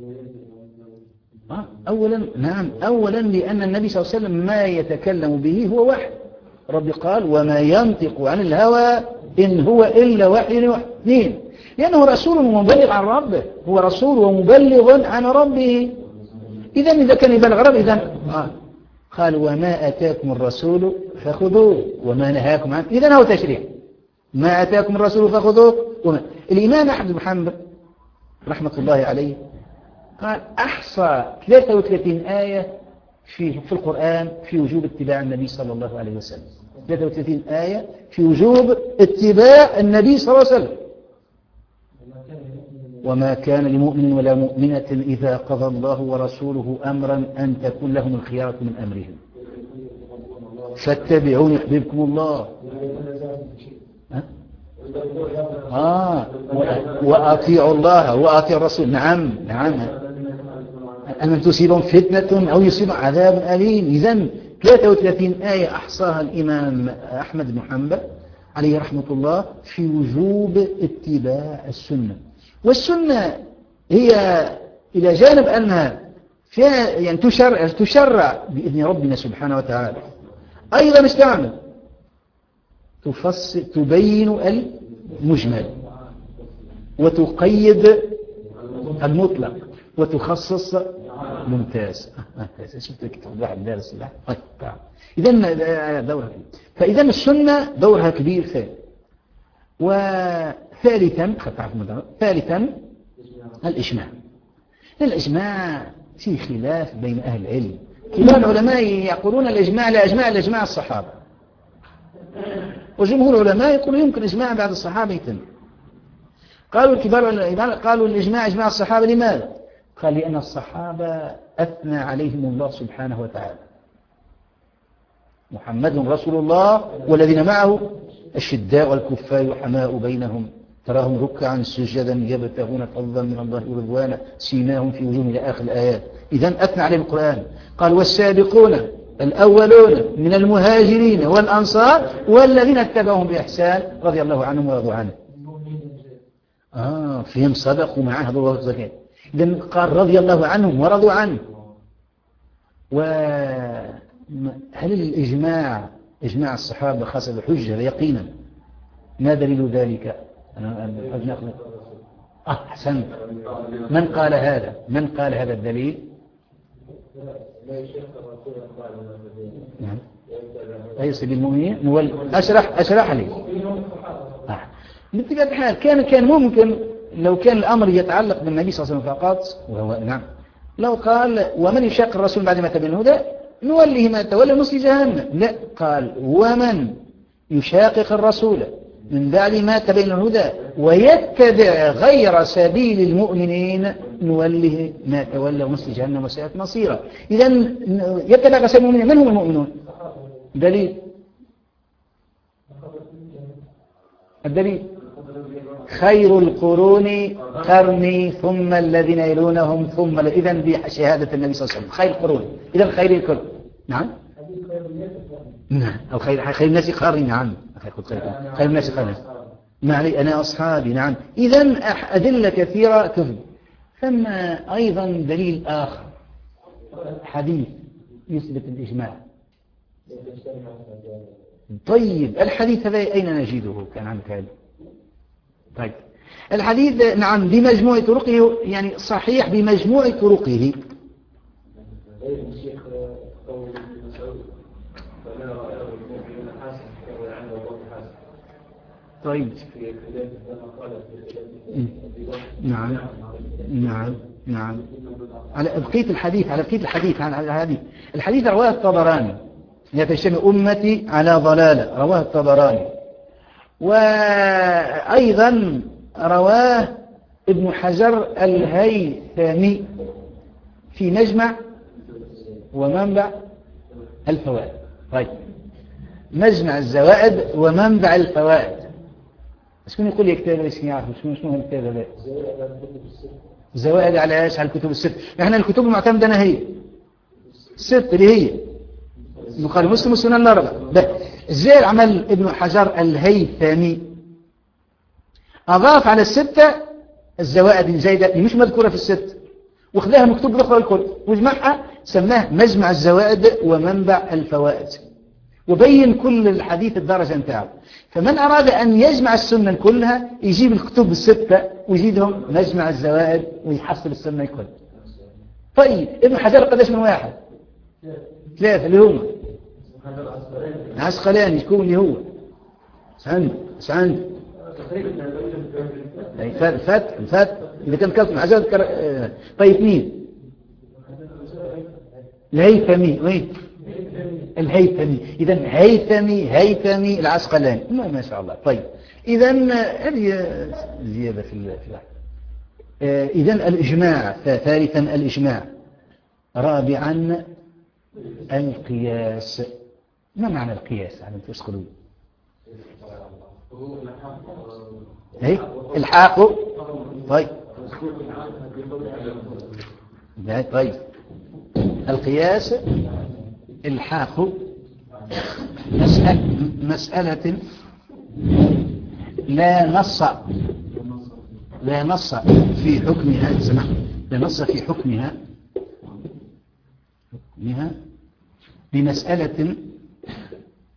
أولا لأن النبي صلى الله عليه وسلم ما يتكلم به هو وحي. ربي قال وما ينطق عن الهوى إن هو إلا وحي يوحى. 2 لأنه رسول ومبلغ عن ربه، هو رسول ومبلغ عن ربه. إذا كان يبلغ ربه قال وما أتاكم الرسول فخذوه وما نهاكم عنه. إذن هو تشريع. ما أتاكم الرسول فخذوه الإمام أحمد بن حنبل رحمة الله عليه قال أحصى 33 آية في القرآن في وجوب اتباع النبي صلى الله عليه وسلم. 33 آية في وجوب اتباع النبي صلى الله عليه وسلم. وما كان لمؤمن ولا مؤمنة إذا قضى الله ورسوله أمرا أن تكون لهم الخيارة من أمرهم فاتبعون يحببكم الله. وأطيعوا الله وأطيعوا الرسول. نعم أن تصيبهم فتنة أو يصيبهم عذاب أليم. إذن 33 آية أحصاها الإمام أحمد بن حنبل عليه رحمة الله في وجوب اتباع السنة. والسنة هي إلى جانب أنها فيها يعني تشرع بإذن ربنا سبحانه وتعالى أيضا استعمل تبين المجمل. وتقيد المطلق وتخصص ممتاز. شفت كتاب واحد دارس له. إذا دورها كبير. فإذا السنة دورها كبير فيه. وثالثا الإجماع في خلاف بين أهل العلم. كبار العلماء يقولون الإجماع لا إجماع الصحابة، وجمهور العلماء يقولون يمكن إجماع بعد الصحابة يتم. قالوا الإجماع الصحابة. لماذا؟ قال لأن الصحابة أثنى عليهم الله سبحانه وتعالى. محمد رسول الله والذين معه الشداء والكفار وحماء بينهم تراهم ركعا سجدا يبتغون فضلا من الله ورضوانا سيماهم في وجوههم إلى آخر الآيات. إذن أثنى عليهم القرآن. قال والسابقون الأولون من المهاجرين والأنصار والذين اتبعهم بإحسان رضي الله عنهم ورضوا عنه. فيهم صدقوا معاه هذا الله زكاة. إذن قال رضي الله عنهم ورضوا عنه. وهل إجماع الصحابة خاصة بحجة يقينا؟ ما دليل ذلك؟ أحسن. من قال هذا الدليل؟ ليس بالمؤمنين. أشرح لي. بطبيعة الحال كان ممكن لو كان الأمر يتعلق بالنبي صلى الله عليه وسلم فقط، وهو نعم، لو قال ومن يشاق الرسول بعد ما تبين الهدى نوله ما تولى نصلي جهنم. لا، قال ومن يشاقق الرسول من بعد ما تبين الهدى ويتبع غير سبيل المؤمنين نوله ما تولى ونصلي جهنم وساءت مصيرا. إذا يتبع غير سبيل المؤمنين. من هم المؤمنون؟ الدليل خير القرون قرني ثم الذين يلونهم ثم إذا بشهادة النبي صلى الله عليه وسلم خير القرون. إذا خير الكل. نعم. أو خير الناس قرني. نعم. خير الناس قرني. ما علي أنا أصحابي. نعم. إذا أدلة كثيرة تثبت. ثم أيضا دليل آخر حديث يثبت الإجماع. طيب الحديث هذا أين نجده؟ كان عندك هذا. طيب الحديث نعم بمجموع طرقه، يعني صحيح بمجموع طرقه. طيب نعم على بقية الحديث عن هذه الحديث رواه الطبراني. يتشمل أمتي على ضلالة، رواه الطبراني. وأيضا رواه ابن حجر الهيثمي في مجمع ومنبع الفوائد. طيب مجمع الزوائد ومنبع الفوائد. شكون يقول لي كتاب ايش يعرف شنو الكتاب هذا؟ زوائد على ايش؟ على الكتب الست. احنا الكتب المعتمدة هي الست اللي هي البخاري ومسلم والسنن الأربعة. ازاي عمل ابن حجر الهيثمي؟ أضاف على الستة الزوائد الزايدة اللي مش مذكورة في الست وخذاها مكتوب أخرى الكل وجمعها سماه مجمع الزوائد ومنبع الفوائد، وبين كل الحديث الدرجة نتاعه. فمن أراد أن يجمع السنة كلها يجيب الكتب الستة ويجيبهم مجمع الزوائد ويحصل السنة كلها. طيب ابن حجر قداش من واحد؟ 3 اللي هم عسقلاني. شكون اللي هو؟ سعند الفتح إذا كان كلام حجر. طيب 2 الهيثمي. وين الهيثمي؟ إذا هيثمي العسقلاني. ما شاء الله. طيب إذا هذه زيادة في الأحد. إذا الإجماع. ثالثا الإجماع. رابعا القياس. ما معنى القياس؟ يعني تسخلوا الحاق. طيب القياس الحاق مسألة لا نص في حكمها. لا نص في حكمها بمسألة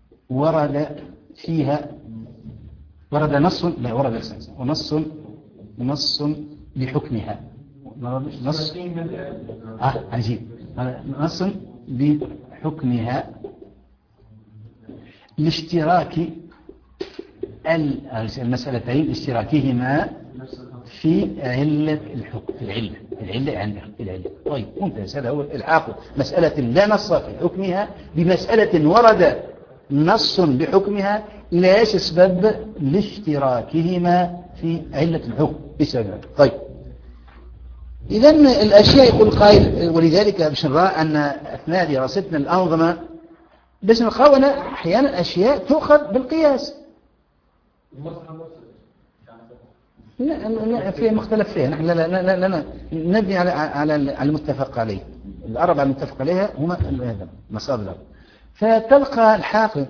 ورد نص. لا ورد ونص نص بحكمها. نص عجيب. نص بحكمها لاشتراك المسألتين، اشتراكهما في علة الحكم، في العلة يعني العلة. طيب ممتاز، هذا هو الحاق مسألة لا نص في حكمها بمسألة ورد نص بحكمها لاش سبب لاشتراكهما في علة الحكم بسبب. طيب إذا الأشياء يقول قائل، ولذلك باش نرى أن أثناء دراستنا الأنظمة باش نلقاو أنا أحيانا أشياء تؤخذ بالقياس. لا في مختلف فيها، نحن لا نبني على المتفق عليه. الأربعة المتفق عليها هما هذا مصادر. فتلقى الحاقد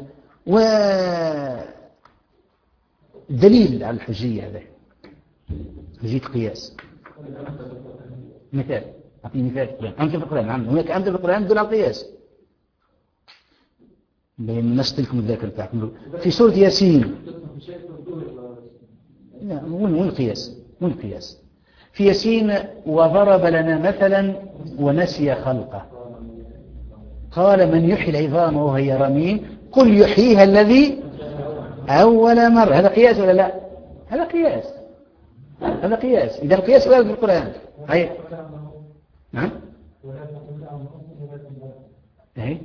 ودليل على الحجية، هذا حجية قياس. مثال، أعطي مثال. أمثلة في القرآن، نعم هناك أمثلة في القرآن تدل على القياس. بنشط لكم الذاكرة بتاعكم في سورة ياسين. لا وين القياس؟ وين القياس؟ في ياسين وضرب لنا مثلا ونسي خلقه قال من يحيي العظام وهي رميم قل يحييها الذي أول مرة. هذا قياس ولا لا؟ هذا قياس، هذا قياس. إذا القياس وارد في القرآن. هاي نعم. هاي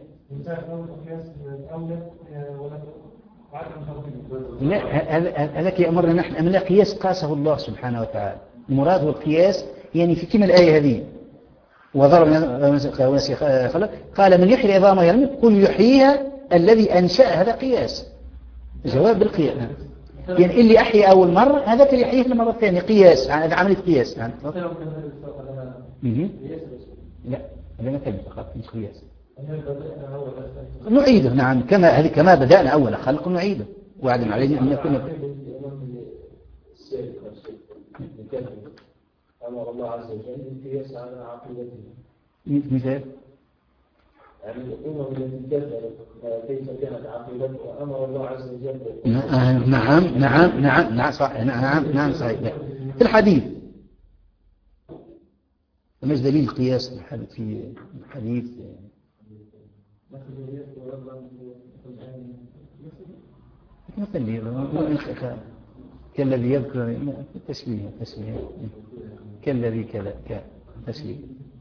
لا هذاك يأمرنا نحن أمنا قياس قاسه الله سبحانه وتعالى. المراد هو القياس يعني في كلمة الآية هذه وضرب ونسي خلق قال من يحيي العظام وهي رميم قل يحييها الذي أنشأ. هذا قياس، جواب بالقياس. يعني اللي أحيي أول مرة هذاك اللي يحييه المرة الثانية. قياس، هذا عملية قياس. لا هذا مثل فقط مش قياس. نعيده نعم كما بدأنا أول خلق نعيده وعدنا علينا أن يكون أمر الله عز وجل بالقياس على عقيدته. مثال يعني الأمم التي كذبت كيف كانت عقيدتها أمر الله عز وجل. نعم صحيح. نعم صحيح. في الحديث مش دليل القياس في الحديث كالذي يذكر تشبيه كالذي كذا تشبيه.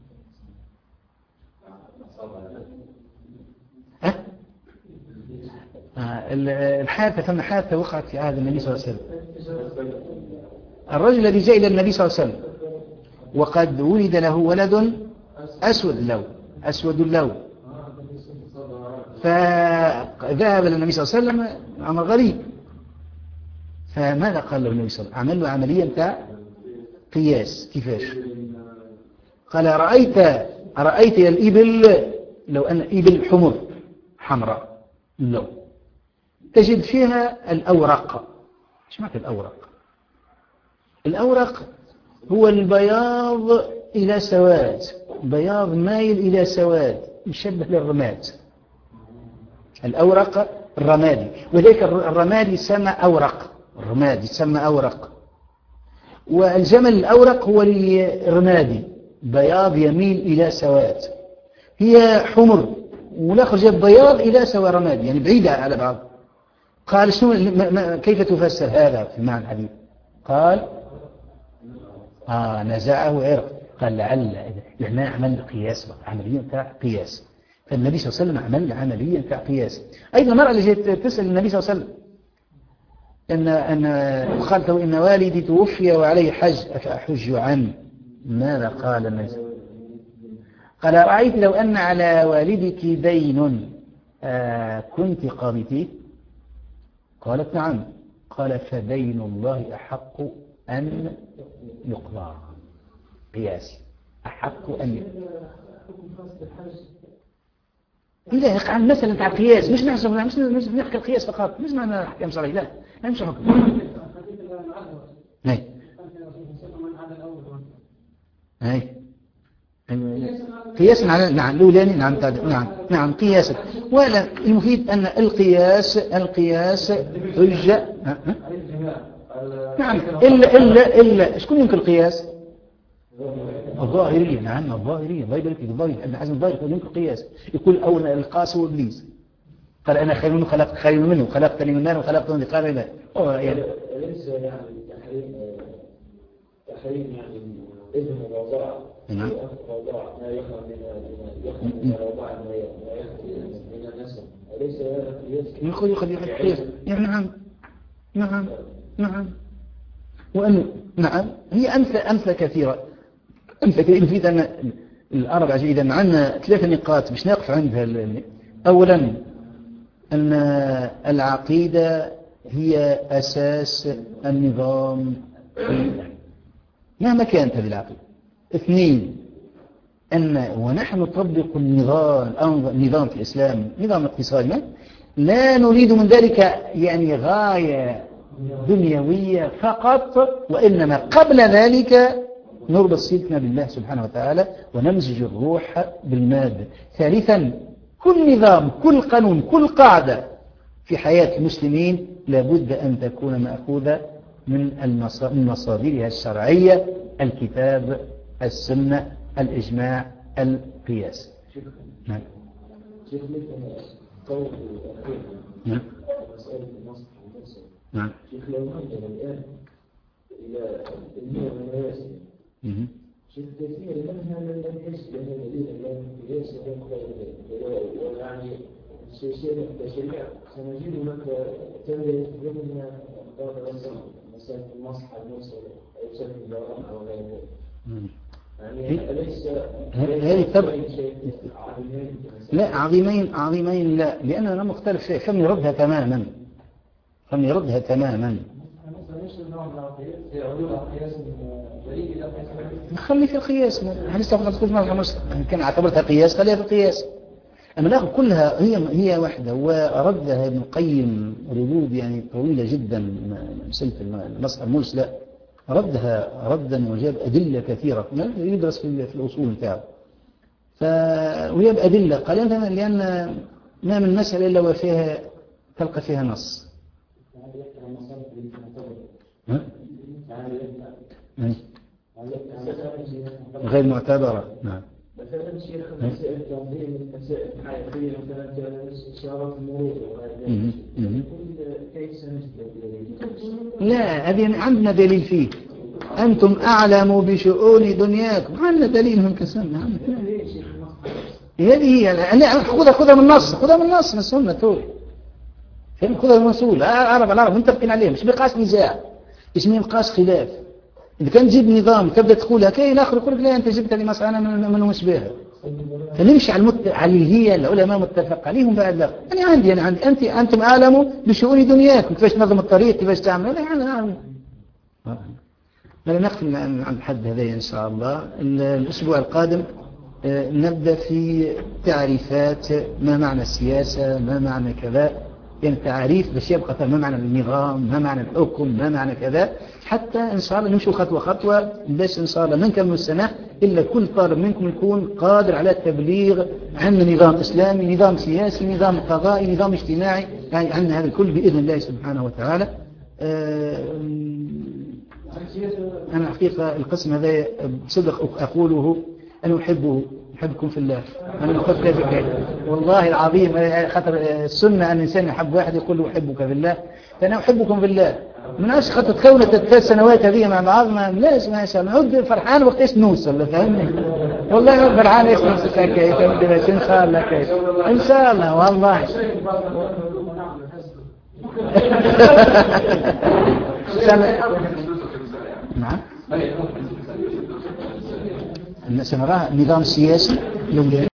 الحادثة ثم حادثة وقعت في عهد النبي صلى الله عليه وسلم. الرجل الذي جاء إلى النبي صلى الله عليه وسلم وقد ولد له ولد أسود اللون فذهب إلى النبي صلى الله عليه وسلم أمر غريب. فماذا قال له النبي صلى الله عليه وسلم؟ عمل له عملية بتاع قياس. كيفاش؟ قال أرأيت الإبل لو أن إبل حمر حمراء اللون تجد فيها الأورق. ايش معنى الأورق؟ الأورق هو البياض إلى سواد، بياض مايل إلى سواد يشبه للرماد. الأورق الرمادي، وذلك الرمادي يسمى أورق. الرمادي يسمى أورق. والجمل الأورق هو الرمادي بياض يميل إلى سواد. هي حمر والآخر جاب بياض إلى سواد رمادي يعني بعيدة على بعض. قال شنو كيف تفسر هذا في معنى الحديث؟ قال نزعه عرق. قال لعل هنا عمل قياس عملية بتاع قياس. فالنبي صلى الله عليه وسلم عمل عملية بتاع قياس. أيضا المرأة اللي جت تسأل النبي صلى الله عليه وسلم أن قالت له إن والدي توفي وعليه حج أفأحج عنه. ماذا قال النبي؟ قال رأيت لو أن على والدك دين كنت قاضيته؟ قالت نعم. قال فدين الله أحق أن يقضى. قياسي أحق أن يقضى. لا يقع المسألة بتاع القياس مش نحسب مش نحكي القياس فقط مش معنى أحكام شرعية لا مش حكم. هاي قياسا على نعم الأولاني نعم قياسا. ولا المفيد أن القياس حجة نعم. إلا شكون ينكر القياس؟ الظاهرية. نعم الظاهرية. الله يبارك فيك. الظاهرية ابن حزم الظاهري يقول ينكر القياس، يقول أول القاس هو إبليس، قال أنا خير منه خلقت خير منه خلقتني من نار وخلقته من قال لا. يعني ليس يعني تحريم يعني إذن الرضاع. نعم. الرضاع ما يخرج من الرضاع ما يخرج من النسب، أليس هذا قياس؟ نعم نعم نعم. وأن نعم هي أمثلة كثيرة. نفيد أن الأربعة إذا عندنا 3 نقاط مش نقف عندها. أولا أن العقيدة هي أساس النظام مهما كانت هذه العقيدة. 2 أن ونحن نطبق النظام في الإسلام نظام اقتصادي لا نريد من ذلك يعني غاية دنيوية فقط، وإنما قبل ذلك نربط صلتنا بالله سبحانه وتعالى ونمزج الروح بالمادة. 3 كل نظام كل قانون كل قاعدة في حياة المسلمين لابد أن تكون مأخوذة من مصادرها الشرعية: الكتاب، السنة، الإجماع، القياس. نعم. نعم. نعم. شيخ لو نرجع الآن إلى المية والمواسم، شيخ كثير منها لم يحس بأن الذين لم يحس ويعني تشريع سنجد لك تنبيه ضمن بعض مسألة المصحة المرسلة أو سنة الجواب أو غيره. يعني أليس هذه لا عظيمين لا، لأننا مختلف شيء. كم يردها تماما. نخلي في القياس. هل تأخذ كان اعتبرتها قياس خليها في القياس. أما نأخذ كلها هي واحدة. وردها ابن القيم ردود يعني طويلة جدا. مسألة المسألة المرسلة ردها ردا وجاب أدلة كثيرة يدرس في الأصول بتاعه. وجاب أدلة قال لأن ما من مسألة إلا وفيها تلقى فيها نص. غير معتبرة. نعم. مثلا شيخ مسائل تنظيم المسائل الحياتية مثلا إشارة المرور كيف سنجد؟ لا هذه عندنا دليل فيه. أنتم أعلموا بشؤون دنياكم. عندنا دليل هم كسرنا. هذه هي خذها من النص من السنة تقول. خذها من الرسول. العرب متفقين عليه مش بقاس نزاع. اسمه بقاس خلاف. إذا كان تجيب نظام تبدأ تقولها كي الآخر يقول لك لا أنت جبت لي مسألة من مشبهة. فنمشي على اللي هي العلماء متفق عليهم بعد لا. أنا عندي أنتم أعلموا بشؤون دنياكم كيفاش تنظم الطريق كيفاش تعمل. لا نقفل عند حد هذا إن شاء الله. الأسبوع القادم نبدأ في تعريفات ما معنى السياسة ما معنى كذا، يعني تعريف باش يبقى ما معنى النظام ما معنى الحكم ما معنى كذا، حتى إن شاء الله نمشي خطوة باش إن شاء الله ما نكمل السنة إلا كل طالب منكم يكون قادر على التبليغ عن نظام إسلامي نظام سياسي نظام قضائي نظام اجتماعي، يعني عندنا هذا الكل بإذن الله سبحانه وتعالى. أنا حقيقة القسم هذا بصدق أقوله أنا أحبكم في الله. أنا أخذ ذلك والله العظيم خاطر السنة أن الإنسان يحب واحد يقول له أحبك في الله، فأنا أحبكم في الله. من أش خاطر تكونت 3 سنوات هذه مع بعض ما اسمها نعود فرحان وقت إيش نوصل فهمني والله فرحان إيش نوصل كيف إن شاء الله كيف إن شاء الله والله. نعم الناس نراها نظام سياسي